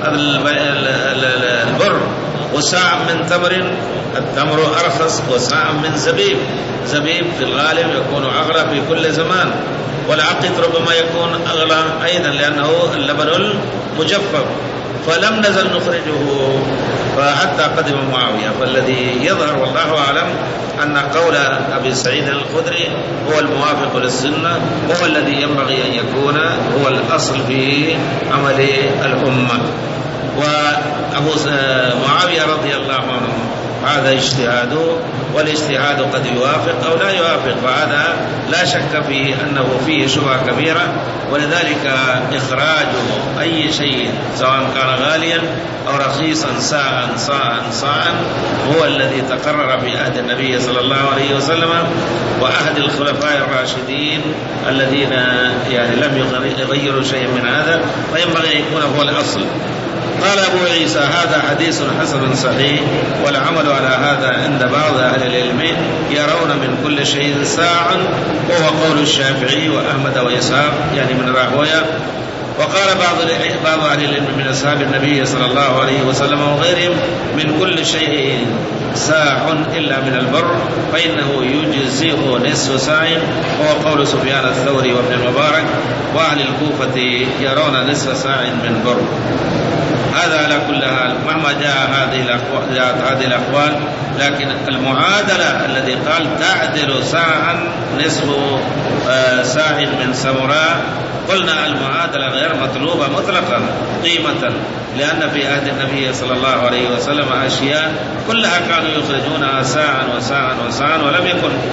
البر، وساعة من تمر التمر أرخص، وساعة من زبيب، زبيب في الغالب يكون أغلى في كل زمان، والعقد ربما يكون أغلى أيضا لأنه اللبن المجفف. فلم نزل نخرجه فحتى قدم معاوية. فالذي يظهر والله أعلم أن قول أبي سعيد الخدري هو الموافق للسنة، وهو الذي ينبغي أن يكون هو الأصل في عمل الأمة. وأبو معاوية رضي الله عنه هذا اجتهاده، والاجتهاد قد يوافق أو لا يوافق، فهذا لا شك فيه أنه فيه شبهة كبيرة. ولذلك إخراج أي شيء سواء كان غاليا أو رخيصا ساعا ساعا ساعا هو الذي تقرر في عهد النبي صلى الله عليه وسلم وعهد الخلفاء الراشدين الذين يعني لم يغيروا شيء من هذا، فينبغي أن يكون هو الأصل. قال أبو عيسى هذا حديث حسن صحيح، والعمل على هذا عند بعض أهل العلم يرون من كل شيء ساعا، وهو قول الشافعي وأحمد وإسحاق يعني من راهويه. وقال بعض بعض أهل العلم من أصحاب النبي صلى الله عليه وسلم وغيرهم من كل شيء ساع إلا من البر فإنه يجزئه نصف ساع، وهو قول سفيان الثوري وابن المبارك، وأهل الكوفة يرون نصف ساع من بر. هذا على كل حال مهما جاء هذه الأقوال جاءت هذه الأقوال، لكن المعادلة الذي قال تعدل ساعا نصف ساع من سمراء، قلنا المعادلة غير مطلوبة مطلقا قيمة، لأن في عهد النبي صلى الله عليه وسلم أشياء كلها كانوا يخرجونها ساعا وساعا وساعا، ولم يكن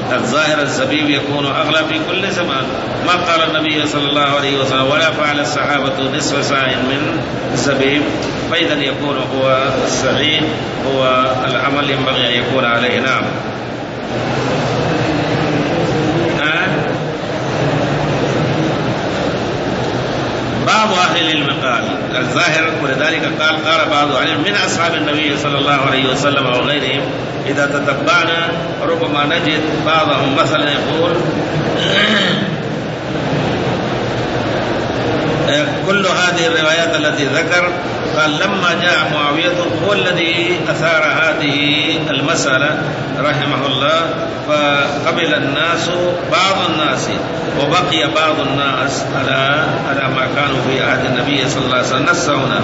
الظاهر الزبيب يكون أغلى في كل زمان، ما قال النبي صلى الله عليه وسلم ولا فعل الصحابة نصف ساع من الزبيب، فإذا يكون هو السعي هو العمل ينبغي أن يكون عليه. نعم. بعض أهل العلم قال الظاهر، ولذلك قال قال بعض أهل العلم من أصحاب النبي صلى الله عليه وسلم وغيرهم إذا تتبعنا ربما نجد بعضهم مثلا يقول كل هذه الروايات التي ذكر قال لما جاء معاوية هو الذي أثار هذه المسألة رحمه الله، فقبل الناس بعض الناس وبقي بعض الناس على على ما كانوا في عهد النبي صلى الله عليه وسلم. نسونا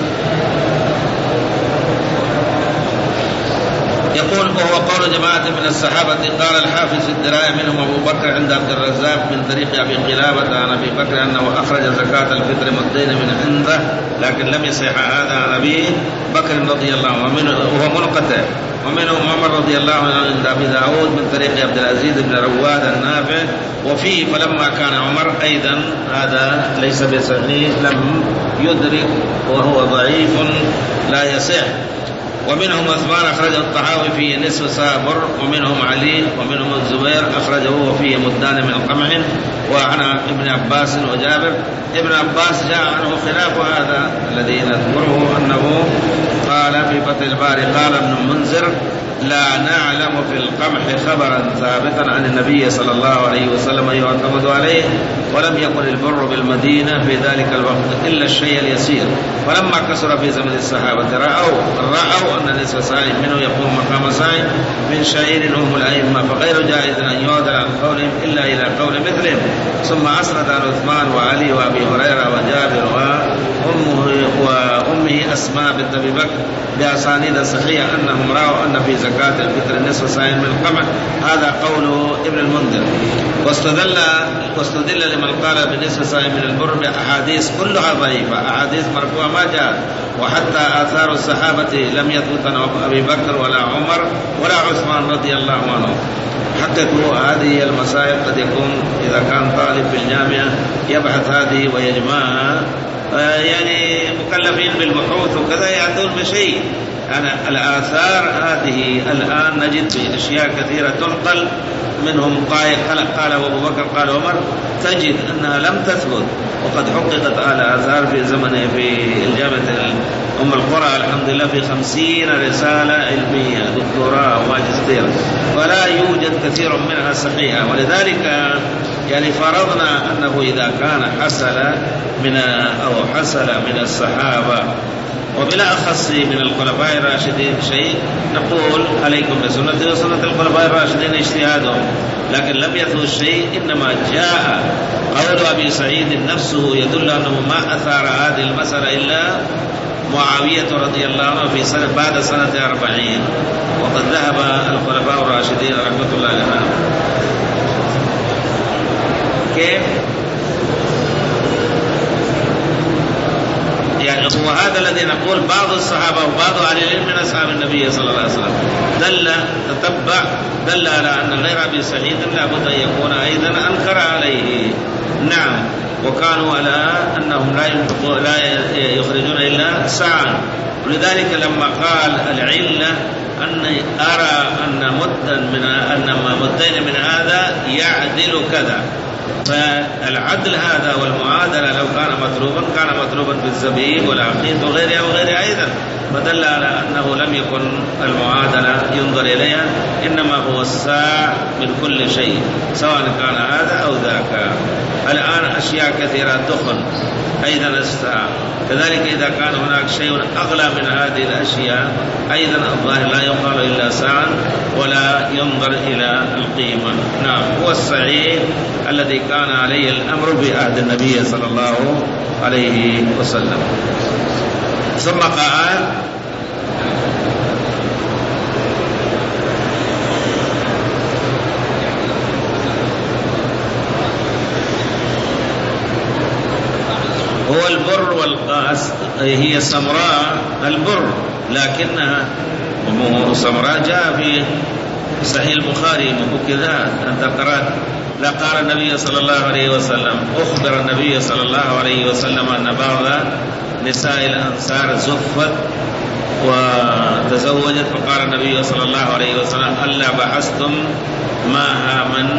يقول وهو قول جماعة من الصحابة. قال الحافظ في الدراية منهم أبو بكر عند عبد الرزاق من طريق أبي قلابة عن أبي بكر أنه أخرج زكاة الفطر مدين من عنده، لكن لم يصح هذا عن أبي بكر رضي الله عنه وهو منقطع. ومنهم عمر رضي الله عنه عند أبي داود من طريق عبد العزيز بن رواد النافع، وفيه فلما كان عمر أيضا هذا ليس بصحيح لم يدرك وهو ضعيف لا يصح. ومنهم عثمان أخرجه الطحاوي فيه نصف ساع بر، ومنهم علي ومنهم الزبير أخرجه وفيه مدان من قمح. وعن ابن عباس وجابر ابن عباس جاء عنه خلاف هذا الذي نذكره أنه قال في فتح الباري قال ابن المنذر لا نعلم في القمح خبرا ثابتا عن النبي صلى الله عليه وسلم يعتمد عليه، ولم يكن البر بالمدينة في ذلك الوقت إلا الشيء اليسير، فلما كسر في زمن الصحابة رأوا رأوا أن نصف ساع منه يقوم مقام ساع من شعير هم الأئمة، فغير جائز أن يعدل عن قولهم إلا إلى قول مثلهم. ثم أسند عن عثمان وعلي وأبي هريرة وجابر وأمه وأمه أسماء بنت أبي بكر بأسانيد صحيحة أنهم رأوا أن في زكاة الفطر نصف ساع من القمح. هذا قول ابن المنذر. واستدل واستدل لمن قال بنصف ساع من البر بأحاديث كلها ضعيفة، أحاديث مرفوعة ما جاء، وحتى آثار الصحابة لم يثبت عن أبي بكر ولا عمر ولا عثمان رضي الله عنه. حققوا هذه المسائل قد يكون إذا كان طالب في الجامعة يبحث هذه ويجمعها، يعني مكلفين بالبحوث وكذا يأتون بشيء. أنا الآثار هذه الآن نجد في أشياء كثيرة تنقل منهم قال قال أبو بكر قال عمر، تجد أنها لم تثبت، وقد حققت الآثار في زمن في الجامعة أم القرى الحمد لله في خمسين رسالة علمية دكتوراه وماجستير، فلا يوجد كثير منها صحيحة. ولذلك يعني فرضنا أنه إذا كان حصل من أو حصل من الصحابة وبلا أخص من الخلفاء الراشدين شيء نقول عليكم بسنة وسنة الخلفاء الراشدين اجتهادهم، لكن لم يثبت شيء. إنما جاء قول أبي سعيد نفسه يدل أنه ما أثار هذه المسألة إلا معاوية رضي الله عنه في سنة بعد سنة أربعين، وقد ذهب الخلفاء الراشدين رحمة الله عليهم. كيف؟ يعني هو هذا الذي نقول بعض الصحابة وبعض أهل العلم من أصحاب النبي صلى الله عليه وسلم دل تتبع دل على أن غير أبي سعيد لابد أن يكون أيضا أنكر عليه. نعم. وكانوا على أنهم لا لا يخرجون إلا ساعة، ولذلك لما قال العلة أن أرى أن مدا من أن مدين من هذا يعدل كذا، فالعدل هذا والمعادلة لو كان مطلوبا كان مطلوبا في الزبيب والعقيق وغيرها وغيرها أيضا، فدل على أنه لم يكن المعادلة ينظر إليها، إنما هو الساع من كل شيء سواء كان هذا أو ذاك. الآن أشياء كثيرة تخن أيضا الساع، كذلك إذا كان هناك شيء أغلى من هذه الأشياء أيضا الظاهر لا يقال إلا ساعا ولا ينظر إلى القيمة. نعم. هو الصحيح الذي كان عليه الأمر بعهد النبي صلى الله عليه وسلم. ثم قال هو البر والقاس، هي سمراء البر، لكنها سمراء جاء في صحيح البخاري كذا أنت قرأت لا قال النبي صلى الله عليه وسلم أخبر النبي صلى الله عليه وسلم أن بعض نساء الأنصار زفت وتزوجت، فقال النبي صلى الله عليه وسلم ألا بحثتم معها من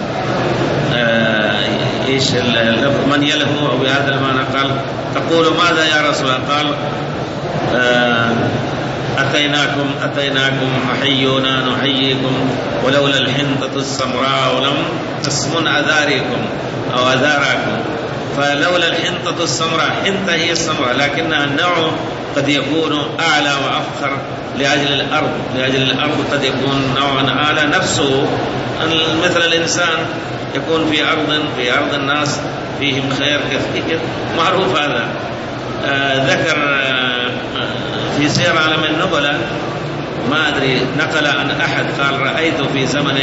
آه إيش من يلهو، أو بهذا المعنى قال تقول ماذا يا رسول الله؟ قال آه أتيناكم أتيناكم نحيونا نحييكم ولولا الحنطة السمراء لم تسمن أذاركم أو أذاركم. فلولا الحنطة السمراء، حنطة هي السمراء لكنها النوع قد يكون أعلى وأفخر لأجل الأرض، لأجل الأرض قد يكون نوعا أعلى نفسه، مثل الإنسان يكون في أرض في أرض الناس فيهم خير كثير معروف هذا. آه ذكر آه في سير عالم النبلاء ما أدري نقل عن أحد قال رأيت في زمن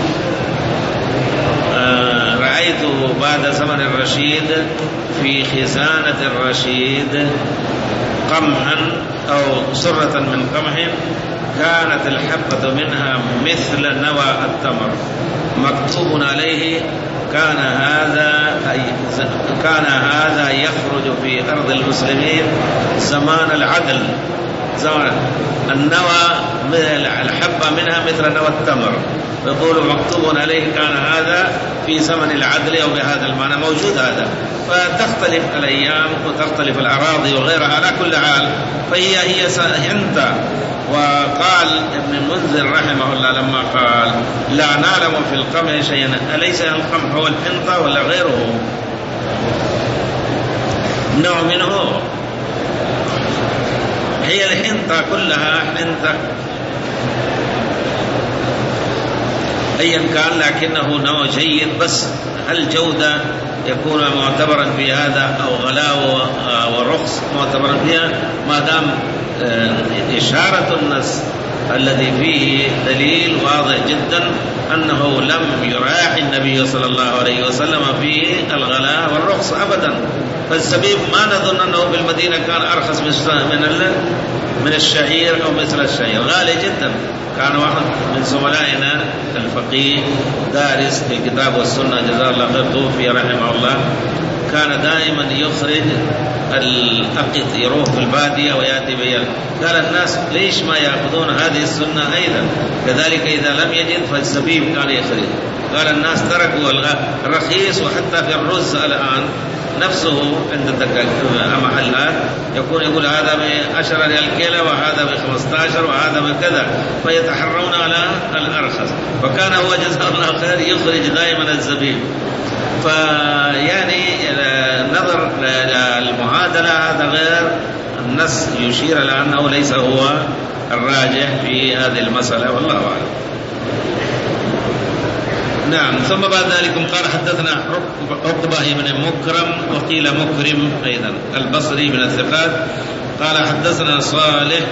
آه رأيت بعد زمن الرشيد في خزانة الرشيد قمحا أو سرة من قمح كانت الحبة منها مثل نوى التمر مكتوب عليه كان هذا كان هذا يخرج في أرض المسلمين زمان العدل، زمان النوى الحبة منها مثل نوى التمر، يقول مكتوب عليه كان هذا في زمن العدل، أو بهذا المعنى موجود هذا. فتختلف الأيام وتختلف الأراضي وغيرها، على كل حال فهي هي حنطة. وقال ابن المنذر رحمه الله لما قال لا نعلم في القمح شيئا، أليس القمح هو الحنطة ولا غيره؟ نوع منه، هي الحنطة كلها حنطة أيا كان، لكنه نوع جيد. بس هل جودة يكون معتبرا في هذا أو غلاء ورخص معتبرا فيها؟ ما دام إشارة النص الذي فيه دليل واضح جدا أنه لم يراعي النبي صلى الله عليه وسلم في الغلاء والرخص أبدا. فالزبيب ما نظن أنه في المدينة كان أرخص من من الشعير أو مثل الشعير، غالي جدا. كان واحد من زملائنا الفقيه دارس في الكتاب والسنة جزاه الله خير توفي رحمه الله، كان دائما يخرج الأقط يروح في البادية ويأتي بيال. قال الناس ليش ما يأخذون هذه السنة أيضا؟ كذلك إذا لم يجد فالزبيب كان يخرج. قال الناس تركوا الرخيص، وحتى في الرز الآن نفسه عند محلات يكون يقول هذا بعشرة ريال كيلو وهذا بخمسة عشر وهذا بكذا، فيتحرون على الأرخص. فكان هو جزاه الله خير يخرج دائما الزبيب. فيعني نظر للمعادلة هذا غير النص يشير إلى أنه ليس هو الراجح في هذه المسألة، والله أعلم. نعم. ثم بعد ذلك قال حدثنا عقبة بن مكرم وقيل مكرم أيضا البصري من الثقات قال حدثنا صالح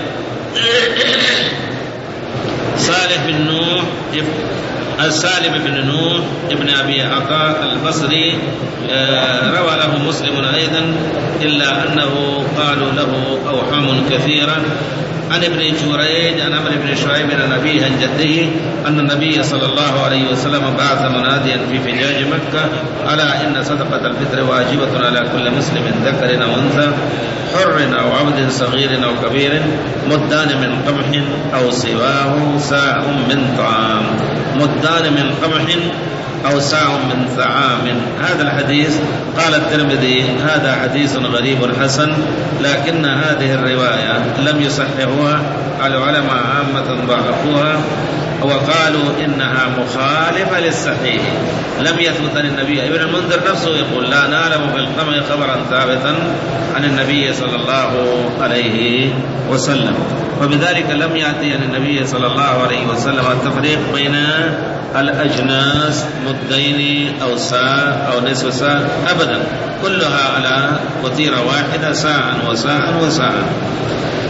صالح بن نوح السالم بن نوح ابن أبي عطاء البصري روى له مسلم أيضا، إلا أنه قالوا له أوهام كثيرة. عن ابن جريج عن عمرو بن شعيب عن أبيه عن جده أن النبي صلى الله عليه وسلم بعث مناديا في فجاج مكة ألا إن صدقة الفطر واجبة على كل مسلم ذكر أو أنثى حر أو عبد صغير أو كبير مدان من قمح أو سواه ساع من طعام. مدان من قمح أو ساع من طعام. هذا الحديث قال الترمذي هذا حديث غريب حسن، لكن هذه الرواية لم يصححوها العلماء عامة ضعفوها وقالوا إنها مخالفة للصحيح، لم يثبت عن النبي. ابن المنذر نفسه يقول لا نعلم في القمح خبرا ثابتا عن النبي صلى الله عليه وسلم، وبذلك لم يأتي عن النبي صلى الله عليه وسلم التفريق بين الأجناس مدين أو ساع أو نصف ساع أبدا، كلها على وتيرة واحدة ساعا وساعا وساعا.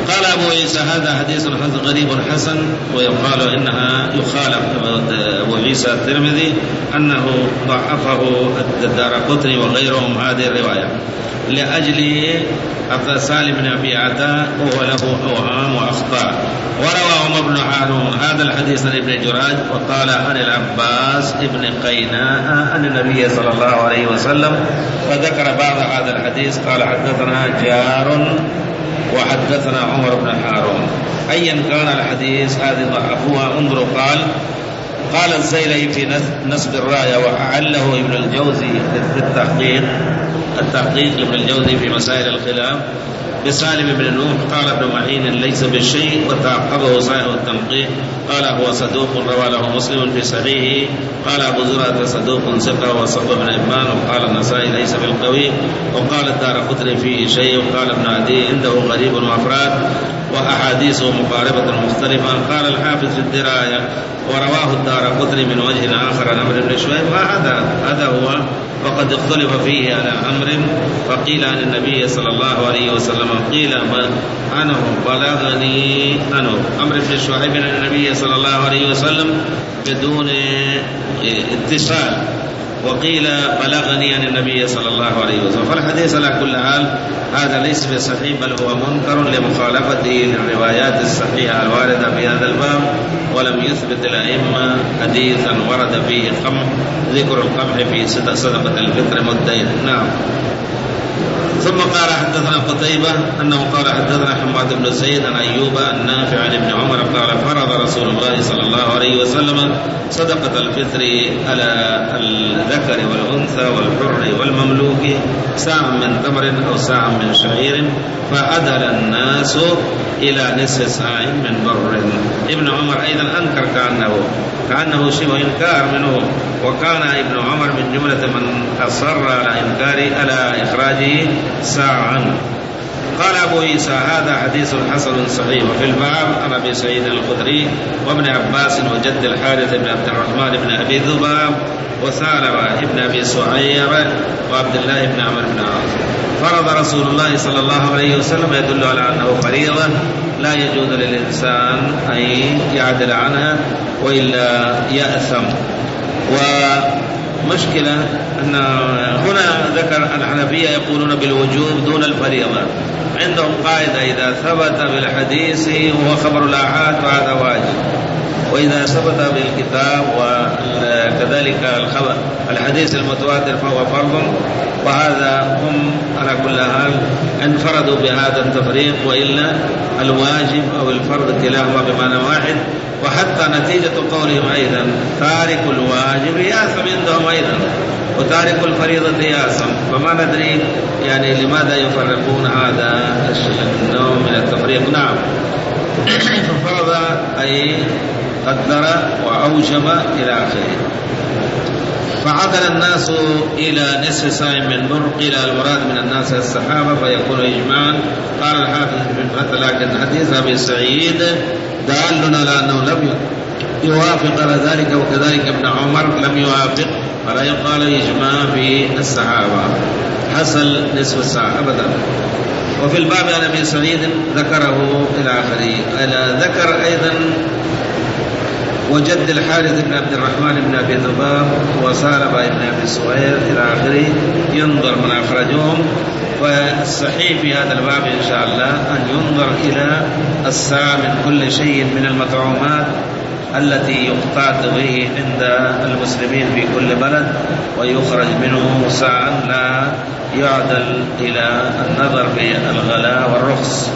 قال أبو عيسى هذا حديث غريب حسن، ويقال إنها يخالف أبو عيسى الترمذي أنه ضعفه الدارقطني وغيرهم هذه الرواية لأجل سالم بن أبي عتاء وهو له أوهام وأخطاء. وروى عمر بن هارون هذا الحديث عن ابن جراج وقال عن العباس ابن قيناء عن النبي صلى الله عليه وسلم، وذكر بعض هذا الحديث قال حدثنا جار وحدثنا عمر بن هارون. أيا كان الحديث هذه ضعفوها. انظروا قال قال الزيلي في نسب الراية وأعله ابن الجوزي في التحقيق التحقيق لابن الجوزي في مسائل الخلاف بسالم بن نوح قال ابن معين ليس بالشيء، وتعقبه صاحب التنقيح قال هو صدوق روى له مسلم في صحيحه. قال أبو زرعة صدوق ثقة وصحبه بن حبان، وقال النسائي ليس بالقوي، وقال الدارقطني فيه شيء، وقال ابن عدي عنده غريب وأفراد وأحاديثه مقاربة مختلفة. قال الحافظ في الدراية ورواه الدارقطني من وجه آخر عن عمرو بن شعيب. ما هذا هذا هو، وقد اختلف فيه على أمر، فقيل عن النبي صلى الله عليه وسلم قيل عنه بلغني عنه عمرو بن شعيب عن النبي صلى الله عليه وسلم بدون اتصال، وقيل بلغني عن النبي صلى الله عليه وسلم. فالحديث على كل حال هذا ليس بصحيح، بل هو منكر لمخالفته للروايات الصحيحة الواردة في هذا الباب، ولم يثبت الأئمة حديثا ورد فيه قمح ذكر القمح في صدقة الفطر مدين. نعم. ثم قال حدثنا قتيبة أنه قال حدثنا حماد بن زيد عن أيوب النافع عن ابن عمر قال فرض رسول الله صلى الله عليه وسلم صدقة الفطر على الذكر والأنثى والحر والمملوك ساعة من تمر أو ساعة من شعير، فأدل الناس إلى نصف ساع من بر. ابن عمر أيضا أنكر كأنه كأنه شبه إنكار منه، وكان ابن عمر من جملة من أصر على إنكار على إخراجه ساعا. قال أبو عيسى هذا حديث حسن صحيح. وفي الباب عن أبي سعيد الخدري وابن عباس وجد الحارث بن عبد الرحمن بن أبي ذباب وثعلبة بن أبي سعير وعبد الله بن عمرو بن عاص. فرض رسول الله صلى الله عليه وسلم يدل على أنه فريضة لا يجوز للإنسان أن يعدل عنها وإلا يأثم. ومشكلة أن هنا ذكر الحنفية يقولون بالوجوب دون الفريضة. عندهم قاعدة إذا ثبت بالحديث وهو خبر الآحاد فهذا واجب، وإذا ثبت بالكتاب وكذلك الخبر الحديث المتواتر فهو فرض. وهذا هم على كل حال انفردوا بهذا التفريق، وإلا الواجب أو الفرض كلاهما بمعنى واحد. وحتى نتيجة قولهم أيضا تارك الواجب يأثم عندهم أيضا، وتارك الفريضة يأثم، فما ندري يعني لماذا يفرقون هذا النوع من التفريق. نعم. ففرض أي قدر وأوجب إلى آخره. فعدل الناس إلى نصف ساع من بر. قيل المراد من الناس الصحابة فيكون إجماعا. قال الحافظ بن فتح لكن حديث أبي سعيد دالنا على أنه لم يوافق على ذلك، وكذلك ابن عمر لم يوافق، فلا يقال إجماع في الصحابة حصل نصف ساعة أبدا. وفي الباب عن أبي سعيد ذكره إلى آخره. ذكر أيضا وجد الحارث بن عبد الرحمن بن أبي ذباب وثعلبة بن أبي سعير إلى آخره، ينظر من أخرجهم. والصحيح في هذا الباب إن شاء الله أن ينظر إلى الساعة من كل شيء من المطعومات التي يقتات به عند المسلمين في كل بلد، ويخرج منه ساعا لا يعدل إلى النظر في الغلاء والرخص.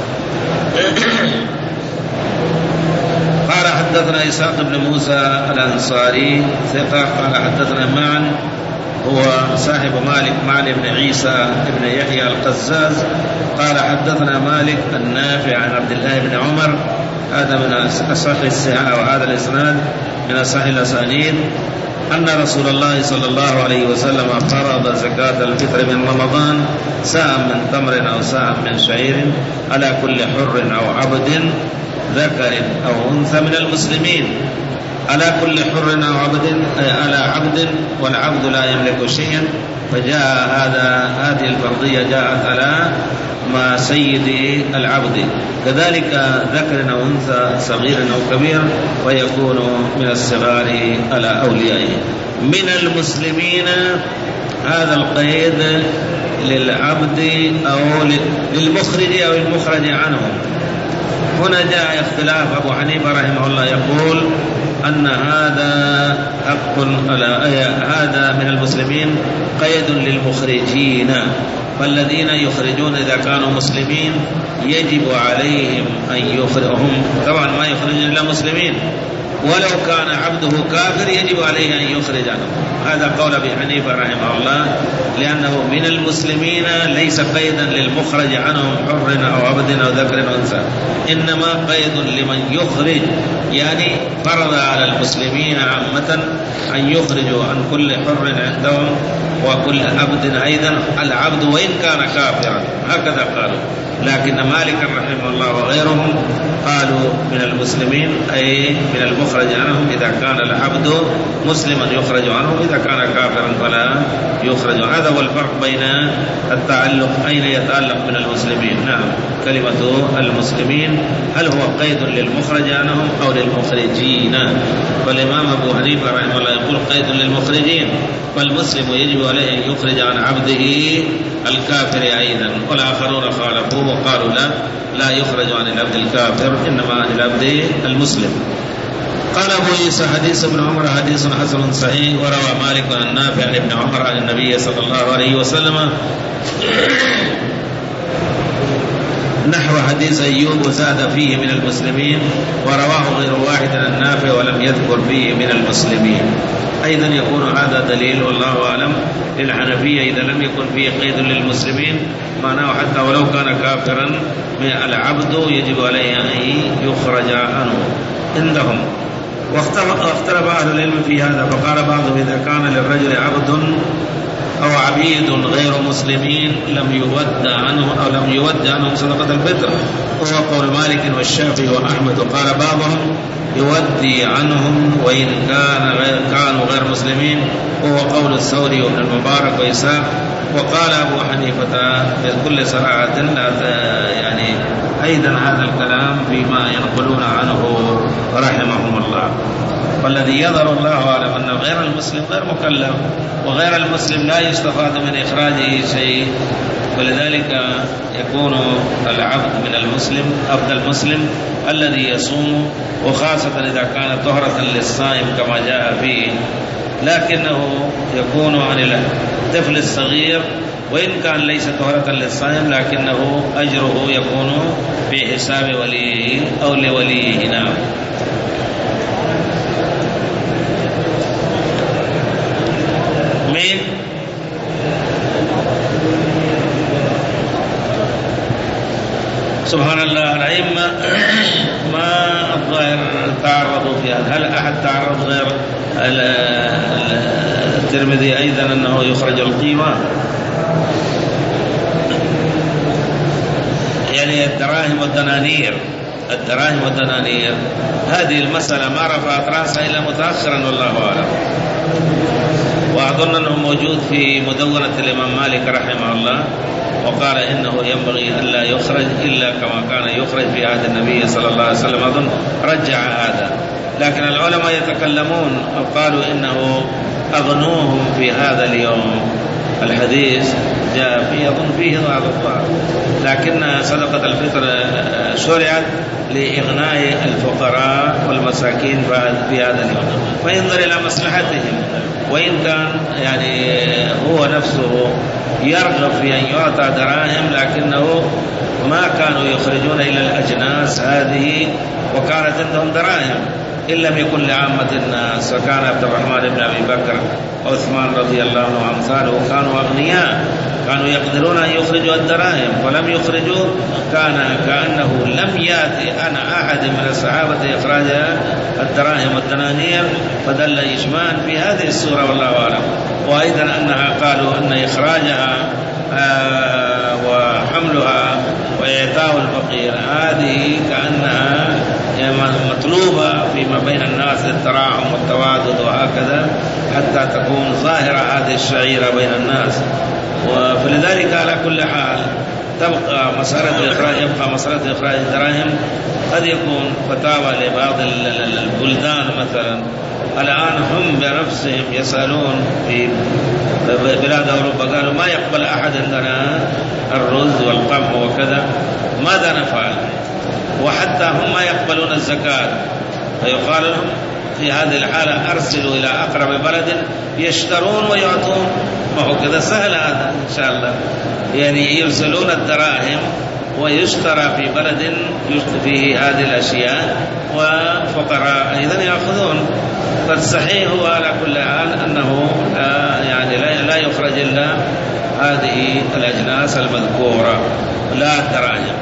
قال حدثنا إسحاق بن موسى الأنصاري ثقة قال حدثنا معا هو صاحب مالك مالك بن عيسى بن يحيى القزاز قال حدثنا مالك النافع عن عبد الله بن عمر. هذا من أصح السهاء، وهذا الإسناد من أصح الأسانيد، أن رسول الله صلى الله عليه وسلم فرض زكاة الفطر من رمضان ساعة من تمر أو ساعة من شعير على كل حر أو عبد ذكر أو أنثى من المسلمين. على كل حر أو عبد على عبد والعبد لا يملك شيئا، فجاء هذا هذه الفرضية جاءت على ما سيد العبد، كذلك ذكر أو أنثى صغير أو كبير ويكون من الصغار على أوليائه. من المسلمين هذا القيد للعبد أو للمخرج أو المخرج عنه. هنا جاء اختلاف، أبو حنيفة رحمه الله يقول أن هذا حق هذا من المسلمين قيد للمخرجين، فالذين يخرجون إذا كانوا مسلمين يجب عليهم أن يخرجهم، طبعا ما يخرجون إلا مسلمين، ولو كان عبده كافر يجب عليه أن يخرج عنه. هذا قول أبي حنيفة رحمه الله، لأنه من المسلمين ليس قيدا للمخرج عنهم حر أو عبد أو ذكر أو أنثى، إنما قيد لمن يخرج، يعني فرض على المسلمين عامة أن يخرجوا عن كل حر عندهم وكل عبد أيضا، العبد وإن كان كافرا، هكذا قالوا. لكن مالك رحمه الله وغيرهم قالوا من المسلمين أي من المخرج عنهم، إذا كان العبد مسلما يخرج عنه، إذا كان كافرا فلا يخرج. هذا هو الفرق بين التعلق، أين يتعلق من المسلمين. نعم، كلمة المسلمين هل هو قيد للمخرج عنهم أو للمخرجين؟ فالإمام أبو حنيفة رحمه الله يقول قيد للمخرجين، فالمسلم يجب عليه أن يخرج عن عبده الكافر أيضا، والآخرون خالفوه وقالوا لا لا يخرج عن العبد الكافر، إنما عن العبد المسلم. قال أبو عيسى حديث ابن عمر حديث حسن صحيح، وروى مالك عن نافع عن ابن عمر عن النبي صلى الله عليه وسلم نحو حديث أيوب وزاد فيه من المسلمين، ورواه غير واحد عن نافع ولم يذكر فيه من المسلمين. أيضا يكون هذا دليل والله أعلم للحنفية إذا لم يكن فيه قيد للمسلمين، معناه حتى ولو كان كافرا العبد يجب عليه أن يخرج عنه عندهم. واختلف أهل العلم في هذا، فقال بعضهم إذا كان للرجل عبد أو عبيد غير مسلمين لم يود عنه أو لم يود عنهم صدقة الفطر، وهو قول مالك والشافعي وأحمد. وقال بعضهم يودي عنهم وإن كان غير كانوا غير مسلمين، وهو قول الثوري وابن المبارك وإسحاق. وقال أبو حنيفة بكل صراحة يعني أيضا هذا الكلام فيما ينقلون عنه رحمهم الله. والذي يظهر الله أعلم أن غير المسلم غير مكلف، وغير المسلم لا يستفاد من إخراجه شيء، ولذلك يكون العبد من المسلم عبد المسلم الذي يصوم، وخاصة إذا كان طهرة للصائم كما جاء فيه، لكنه يكون عن الطفل الصغير وإن كان ليس طهرة للصائم، لكنه أجره يكون في حساب وليه أو لوليه. نعم. مين؟ سبحان الله، الأئمة ما الظاهر تعرضوا في هذا. هل أحد تعرض غير الترمذي أيضا أنه يخرج القيمة، يعني الدراهم والدنانير الدراهم والدنانير هذه المسألة ما رفعت رأسها إلا متأخرا والله أعلم، وأظن أنه موجود في مدونة الإمام مالك رحمه الله، وقال إنه ينبغي أن لا يخرج إلا كما كان يخرج في عهد النبي صلى الله عليه وسلم، أظن رجع هذا. لكن العلماء يتكلمون وقالوا إنه أغنوهم في هذا اليوم. الحديث جاء فيه أظن فيه بعض الضعف، لكن صدقة الفطر شرعت لإغناء الفقراء والمساكين في هذا اليوم، فينظر إلى مصلحتهم. وإن كان يعني هو نفسه يرغب في أن يعطى دراهم، لكنه ما كانوا يخرجون إلى الأجناس هذه، وكانت عندهم دراهم إن لم يكن لعامة الناس. وكان عبد الرحمن بن أبي بكر وعثمان رضي الله عنه وأمثاله كانوا أغنياء، كانوا يقدرون أن يخرجوا الدراهم ولم يخرجوا، كان كأنه لم يأتي أنا أحد من الصحابة إخراج الدراهم والدنانير، فدل إجماعا في هذه السورة والله أعلم. وأيضا أنها قالوا أن إخراجها آه وحملها وإعطاء الفقير هذه كأنها مطلوبة فيما بين الناس للتراحم والتوادد وهكذا حتى تكون ظاهرة هذه الشعيرة بين الناس. فلذلك على كل حال تبقى مسألة إخراج يبقى مسألة إخراج الدراهم. قد يكون فتاوى لبعض البلدان مثلا الآن هم بنفسهم يسألون في بلاد أوروبا قالوا ما يقبل أحد عندنا الرز والقمح وكذا، ماذا نفعل؟ وحتى هم ما يقبلون الزكاة، فيقال لهم في هذه الحالة أرسلوا إلى أقرب بلد يشترون ويعطون. ما هو كذا سهل هذا إن شاء الله، يعني يرسلون الدراهم ويشترى في بلد فيه هذه الأشياء وفقراء أيضا يأخذون. فالصحيح هو على كل حال أنه يعني لا يخرج إلا هذه الأجناس المذكورة لا الدراهم.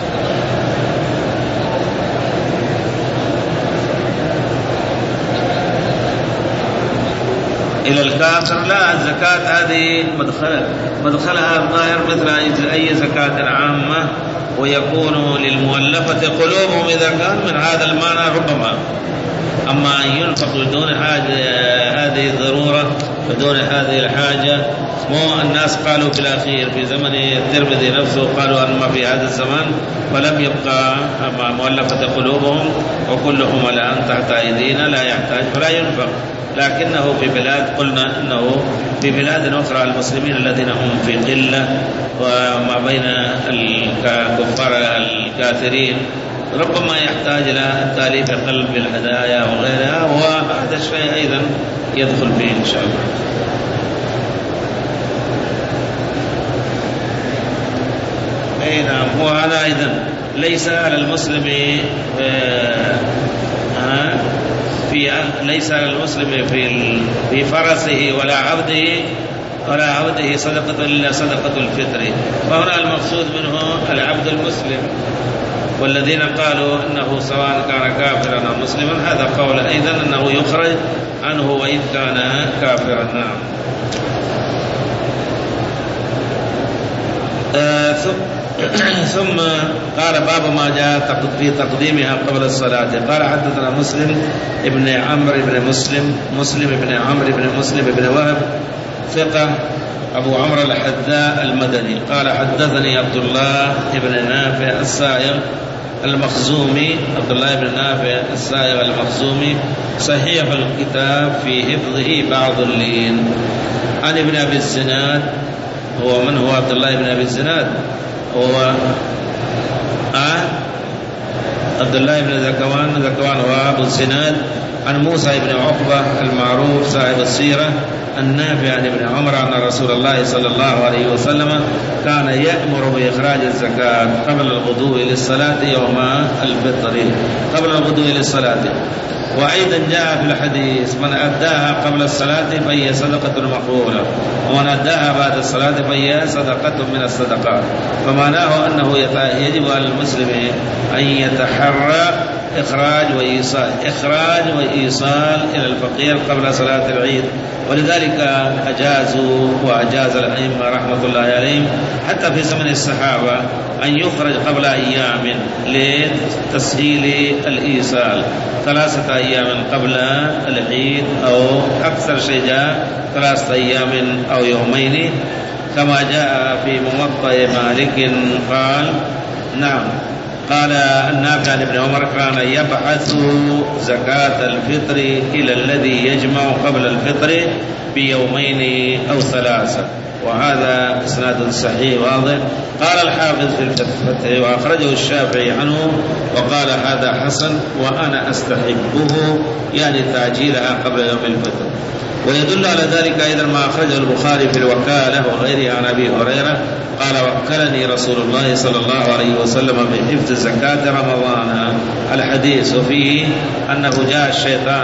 إلى الكافر لا، الزكاة هذه مدخل مدخلها الظاهر مثل أي زكاة عامة، ويكون للمؤلفة قلوبهم إذا كان من هذا المعنى ربما. أما أن ينفق بدون حاجة هذه الضرورة بدون هذه الحاجة، مو الناس قالوا في الأخير في زمن الترمذي نفسه قالوا أنما في هذا الزمان فلم يبقى مؤلفة قلوبهم وكلهم الآن تحت أيدينا لا يحتاج فلا ينفق. لكنه في بلاد قلنا أنه في بلاد أخرى المسلمين الذين هم في قلة وما بين الكفار الكافرين ربما يحتاج إلى تأليف قلب بالهدايا وغيرها، وهذا الشيء أيضا يدخل فيه إن شاء الله. أي نعم. وهذا أيضا ليس على المسلم في ليس على المسلم في في فرسه ولا عبده ولا عبده صدقة إلا صدقة الفطر. فهنا المقصود منه العبد المسلم، والذين قالوا أنه سواء كان كافرا أو مسلما هذا قول أيضا أنه يخرج عنه وإن كان كافرا. نعم. آه ثم قال باب ما جاء في تقديمها قبل الصلاة. قال حدثنا مسلم ابن عمرو بن مسلم مسلم ابن عمرو بن مسلم بن وهب ثقة أبو عمرو الحذاء المدني قال حدثني عبد الله بن نافع السائغ المخزومي عبد الله بن نافع السائغ المخزومي صحيح الكتاب في حفظه بعض اللين. عن ابن أبي الزناد. هو من هو عبد الله بن أبي الزناد؟ هو آه عبد الله بن ذكوان ذكوان هو أبو الزناد. عن موسى بن عقبة المعروف صاحب السيرة النافع عن ابن عمر أن رسول الله صلى الله عليه وسلم كان يأمر بإخراج الزكاة قبل الغدو للصلاة يوم الفطر قبل الغدو للصلاة. وأيضا جاء في الحديث من أداها قبل الصلاة فهي صدقة مقبولة ومن أداها بعد الصلاة فهي صدقة من الصدقات. فمعناه أنه يجب على المسلم أن يتحرى إخراج وإيصال إخراج وإيصال إلى الفقير قبل صلاة العيد. ولذلك أجازوا وأجاز الأئمة رحمة الله عليهم حتى في زمن الصحابة أن يخرج قبل أيام لتسهيل الإيصال ثلاثة أيام قبل العيد أو أكثر شيء جاء ثلاثة أيام أو يومين كما جاء في موطأ مالك قال نعم قال النافع عن ابن عمر كان يبعث زكاة الفطر إلى الذي يجمع قبل الفطر بيومين أو ثلاثة. وهذا إسناد صحيح واضح. قال الحافظ في الفتح وأخرجه الشافعي عنه وقال هذا حسن وأنا أستحبه يعني تعجيلها قبل يوم الفطر. ويدل على ذلك أيضا ما أخرجه البخاري في الوكالة وغيره عن أبي هريرة قال وكلني رسول الله صلى الله عليه وسلم بحفظ زكاة رمضان الحديث. وفيه أنه جاء الشيطان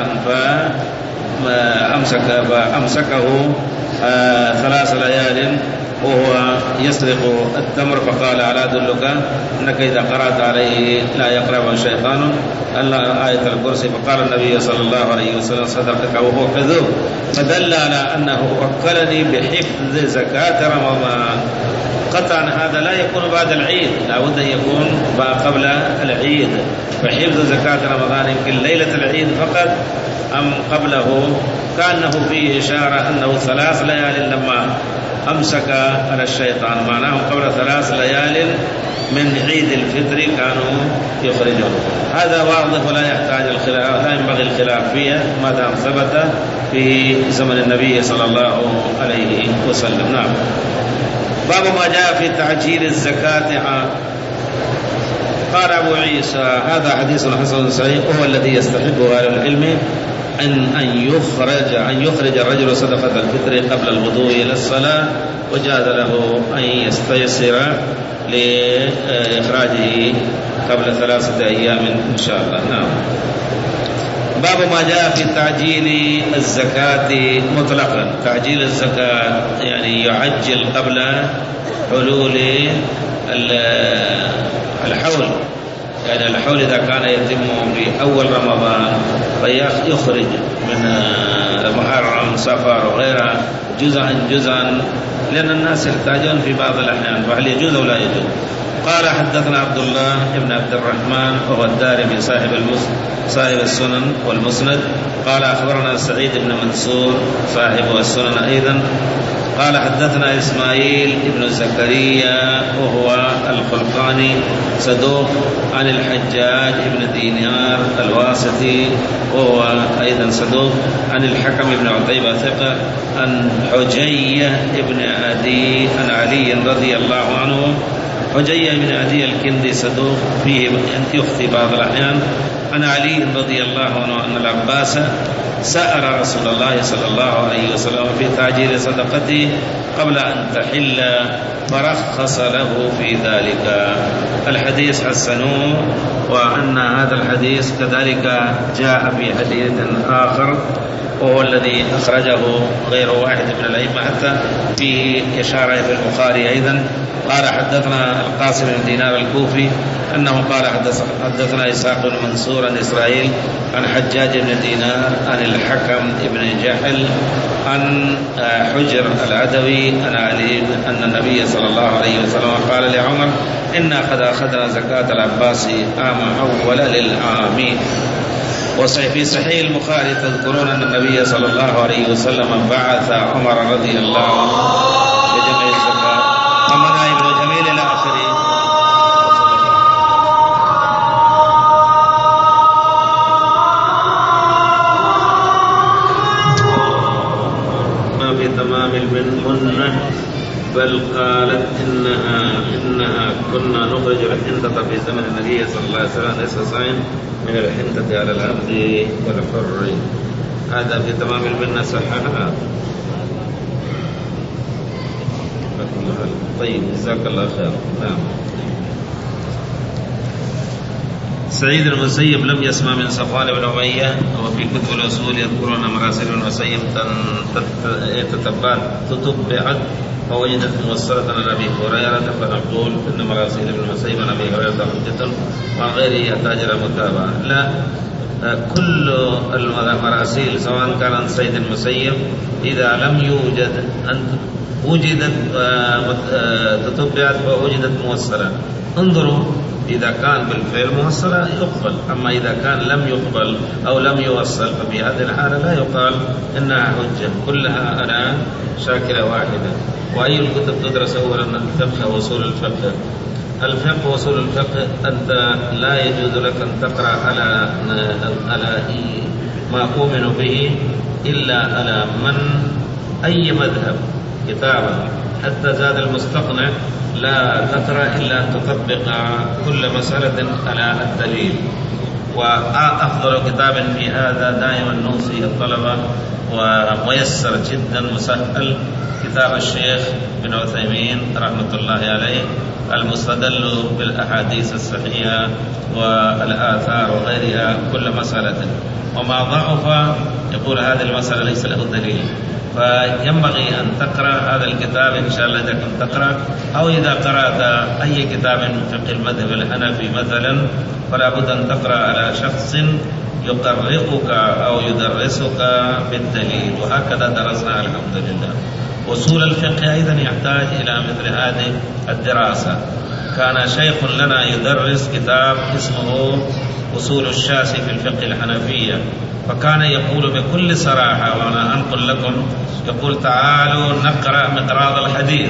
فأمسك فأمسكه آه ثلاث ليال وهو يسرق التمر فقال ألا أدلك أنك إذا قرأت عليه لا يقرب الشيطان ألا آية الكرسي. فقال النبي صلى الله عليه وسلم صدقك وهو كذوب. فدل على أنه وكلني بحفظ زكاة رمضان. وقطعا هذا لا يكون بعد العيد، لا بد أن يكون قبل العيد. فحفظ زكاة رمضان يمكن ليلة العيد فقط أم قبله؟ كأنه فيه إشارة أنه ثلاث ليال لما أمسك على الشيطان، معناه قبل ثلاث ليال من عيد الفطر كانوا يخرجون. هذا واضح ولا يحتاج الخلاف، لا ينبغي الخلاف فيه ما دام ثبت في زمن النبي صلى الله عليه وسلم. نعم. باب ما جاء في تعجيل الزكاة. قال أبو عيسى هذا حديث حسن صحيح، وهو الذي يستحبه أهل العلم أن أن يخرج أن يخرج الرجل صدقة الفطر قبل الغدو إلى الصلاة، وجاز له أن يستيسر لإخراجه قبل ثلاثة أيام إن شاء الله. نعم. باب ما جاء في تعجيل الزكاة مطلقا. تعجيل الزكاة يعني يعجل قبل حلول الحول، يعني الحول إذا كان يتم في أول رمضان فيخرج من محرم صفر وغيرها جزءا جزءا، لأن الناس يحتاجون في بعض الأحيان، فهل يجوز أو لا يجوز؟ قال حدثنا عبد الله بن عبد الرحمن وهو الدارمي صاحب صاحب السنن والمسند. قال أخبرنا سعيد بن منصور صاحب السنن أيضا. قال حدثنا إسماعيل بن زكريا وهو الخلقاني صدوق، عن الحجاج بن دينار الواسطي وهو أيضا صدوق، عن الحكم بن عتيبة ثقة، عن حجية بن عدي عن علي رضي الله عنه. حجية بن عدي الكندي صدوق فيه يخطئ بعض الأحيان. عن علي رضي الله عنه أن العباس سأل رسول الله صلى الله عليه وسلم في تعجيل صدقته قبل أن تحل فرخص له في ذلك. الحديث حسنوه، وأن هذا الحديث كذلك جاء في حديث آخر وهو الذي أخرجه غير واحد من الأئمة، حتى فيه إشارة في البخاري أيضا. قال حدثنا القاسم بن دينار الكوفي أنه قال حدثنا إسحاق بن منصور عن إسرائيل عن حجاج بن دينار عن الحكم بن جحل عن حجر العدوي عن علي أن النبي صلى الله عليه وسلم قال لعمر إنا قد أخذنا زكاة العباس عام أول للعام. وفي صحيح البخاري تذكرون أن النبي صلى الله عليه وسلم بعث عمر رضي الله عنه بجمع الزكاة ومنع ابن جميل إلى آخره. ما في تمام المنة، بل قالت إنها إنها كنا نخرج الحنطة في زمن النبي صلى الله عليه وسلم ليس صاعٍ من الحنطة على العبد والحر. هذا في تمام المنة صححها. طيب جزاك الله خير. نعم. سعيد المسيب لم يسمع من صفوان بن أمية، وفي كتب الأصول يذكرون مراسل بن المسيب تتبعت فوجدت موصلة عن أبي هريرة، فنقول إن مراسيل بن المسيب عن أبي هريرة حجة وعن غيره يحتاج إلى متابعة. لا، كل المراسيل سواء كان عن سيد المسيب إذا لم يوجد أن وجدت تتبعت فوجدت موصلة. انظروا، إذا كان بالفعل موصلة يقبل، أما إذا كان لم يقبل أو لم يوصل ففي هذه الحالة لا يقال إنها حجة. كلها أنا شاكلة واحدة. وأي الكتب تدرس أولا؟ الفقه وأصول الفقه. الفقه وأصول الفقه أنت لا يجوز لك أن تقرأ على على ما أؤمن به إلا على من أي مذهب كتابا، حتى زاد المستقنع لا تقرأ إلا أن تطبق كل مسألة على الدليل. وأفضل كتاب في هذا دائما نوصي الطلبة وميسر جدا مسهل كتاب الشيخ بن عثيمين رحمة الله عليه المستدل بالأحاديث الصحيحة والآثار وغيرها كل مسألة، وما ضعف يقول هذه المسألة ليس له دليل. فينبغي أن تقرأ هذا الكتاب إن شاء الله إذا كنت تقرأ، أو إذا قرأت أي كتاب من فقه المذهب الحنفي مثلا فلا بد أن تقرأ على شخص يقرئك أو يدرسك بالدليل، وهكذا درسنا الحمد لله. أصول الفقه أيضا يحتاج إلى مثل هذه الدراسة. كان شيخ لنا يدرس كتاب اسمه أصول الشاسي في الفقه الحنفية، فكان يقول بكل صراحة، وأنا أنقل لكم، يقول تعالوا نقرأ مقراض الحديث،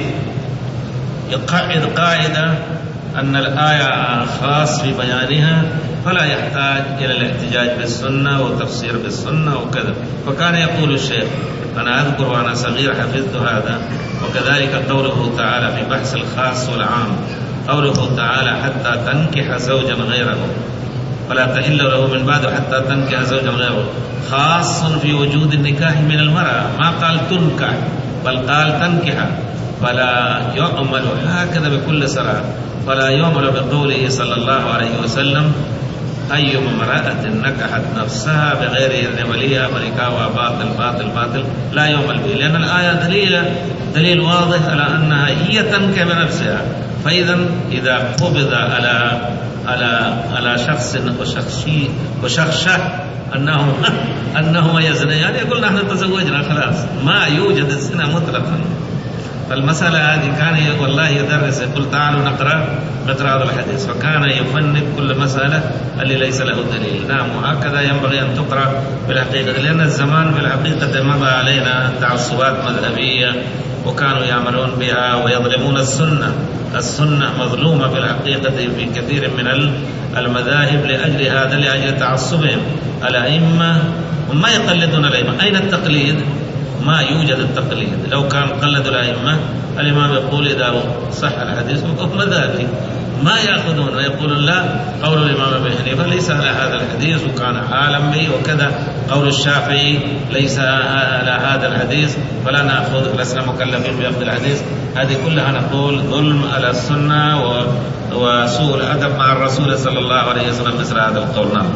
يقعد قاعدة أن الآية خاص في بيانها فلا يحتاج إلى الاحتجاج بالسنة وتفسير بالسنة وكذا. فكان يقول الشيخ، أنا أذكر وأنا صغير حفظت هذا. وكذلك قوله تعالى في بحث الخاص والعام، قوله تعالى حتى تنكح زوجا غيره فلا تحل له من بعد حتى تنكح زوجا غيره، خاص في وجود النكاح من المرأة، ما قال تنكح بل قال تنكح. فلا يؤمل هكذا بكل صراحة، فلا يؤمل بقوله صلى الله عليه وسلم أي امرأة نكحت نفسها بغير إذن وليها فنكاحها باطل باطل باطل، لا يؤمل به، لأن الآية دليل دليل واضح على أنها هي تنكح بنفسها. فإذا إذا قبض على على على شخص وشخصي وشخشة أنه أنهما يزنيان، يقول نحن تزوجنا خلاص، ما يوجد الزنا مطلقا. فالمسألة هذه كان والله يدرس، يقول تعالوا نقرأ مقراض الحديث، فكان يفند كل مسألة اللي ليس له دليل. نعم، وهكذا ينبغي أن تقرأ بالحقيقة، لأن الزمان في الحقيقة مضى علينا تعصبات مذهبية وكانوا يعملون بها ويظلمون السنة. السنة مظلومة في الحقيقة في كثير من المذاهب لأجل هذا، لأجل تعصبهم. الأئمة ما يقلدون الأئمة، أين التقليد؟ ما يوجد التقليد. لو كان قلدوا الأئمة، الإمام يقول إذا صح الحديث وقف مذهبي، ما يأخذون ويقولون لا قول الإمام أبي حنيفة ليس على هذا الحديث وكان عالم به وكذا، قول الشافعي ليس على هذا الحديث فلا نأخذ، لسنا مكلفين بأخذ الحديث. هذه كلها نقول ظلم على السنة وسوء الأدب مع الرسول صلى الله عليه وسلم مثل هذا القول. نعم.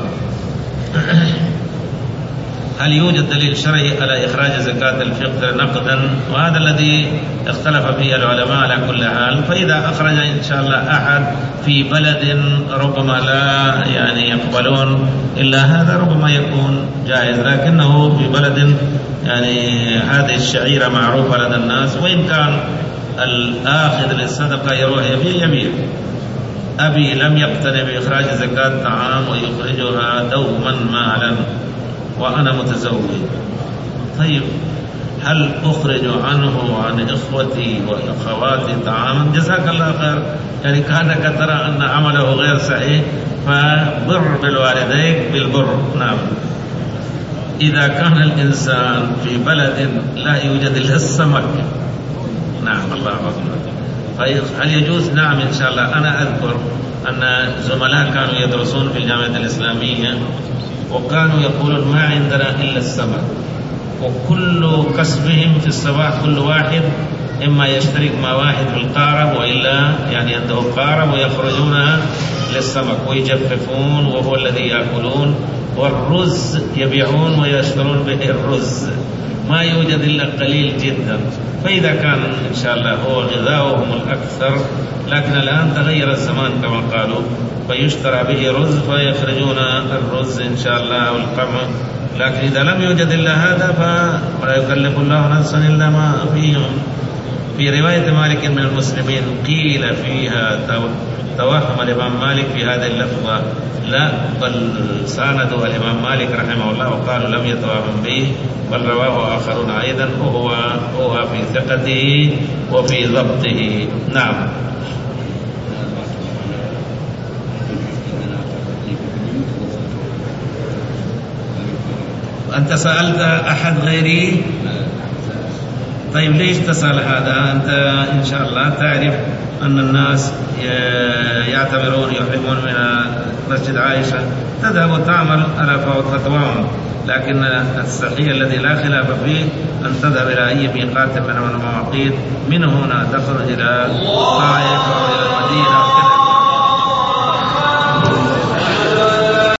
هل يوجد دليل شرعي على إخراج زكاة الفطر نقدا؟ وهذا الذي اختلف فيه العلماء على كل حال. فإذا أخرج إن شاء الله أحد في بلد ربما لا يعني يقبلون إلا هذا، ربما يكون جائز، لكنه في بلد يعني هذه الشعيرة معروفة لدى الناس، وإن كان الآخذ للصدقة يروح يبيع يبيع. أبي لم يقتنع بإخراج زكاة طعام ويخرجها دوما مالا وأنا متزوج، طيب هل أخرج عنه وعن إخوتي وأخواتي طعاما؟ جزاك الله خير، يعني كأنك ترى أن عمله غير صحيح، فبر بالوالدين بالبر. نعم. إذا كان الإنسان في بلد لا يوجد إلا السمك، نعم الله أكبر، هل يجوز؟ نعم إن شاء الله. أنا أذكر أن زملاء كانوا يدرسون في الجامعة الإسلامية وكانوا يقولون ما عندنا إلا السمك، وكل كسبهم في الصباح كل واحد إما يشترك مع واحد في القارب وإلا يعني عنده قارب ويخرجونها للسمك ويجففون وهو الذي يأكلون، والرز يبيعون ويشترون به الرز، ما يوجد إلا قليل جدا. فإذا كان إن شاء الله هو غذاؤهم الأكثر، لكن الآن تغير الزمان كما قالوا، فيشترى به رز فيخرجون الرز إن شاء الله أو القمح. لكن إذا لم يوجد إلا هذا فلا يكلف الله نفسا إلا ما فيهم. في رواية مالك من المسلمين قيل فيها توهم الإمام مالك في هذه اللفظة، لا بل ساندوا الإمام مالك رحمه الله وقالوا لم يتوهم به، بل رواه آخرون أيضا، وهو هو في ثقته وفي ضبطه. نعم. أنت سألت أحد غيري؟ طيب ليش تسأل هذا؟ أنت إن شاء الله تعرف أن الناس يعتبرون يحرمون من مسجد عائشة، تذهب وتعمل على فتواهم، لكن الصحيح الذي لا خلاف فيه أن تذهب إلى أي ميقات من المواقيت، من هنا تخرج إلى طائف أو إلى المدينة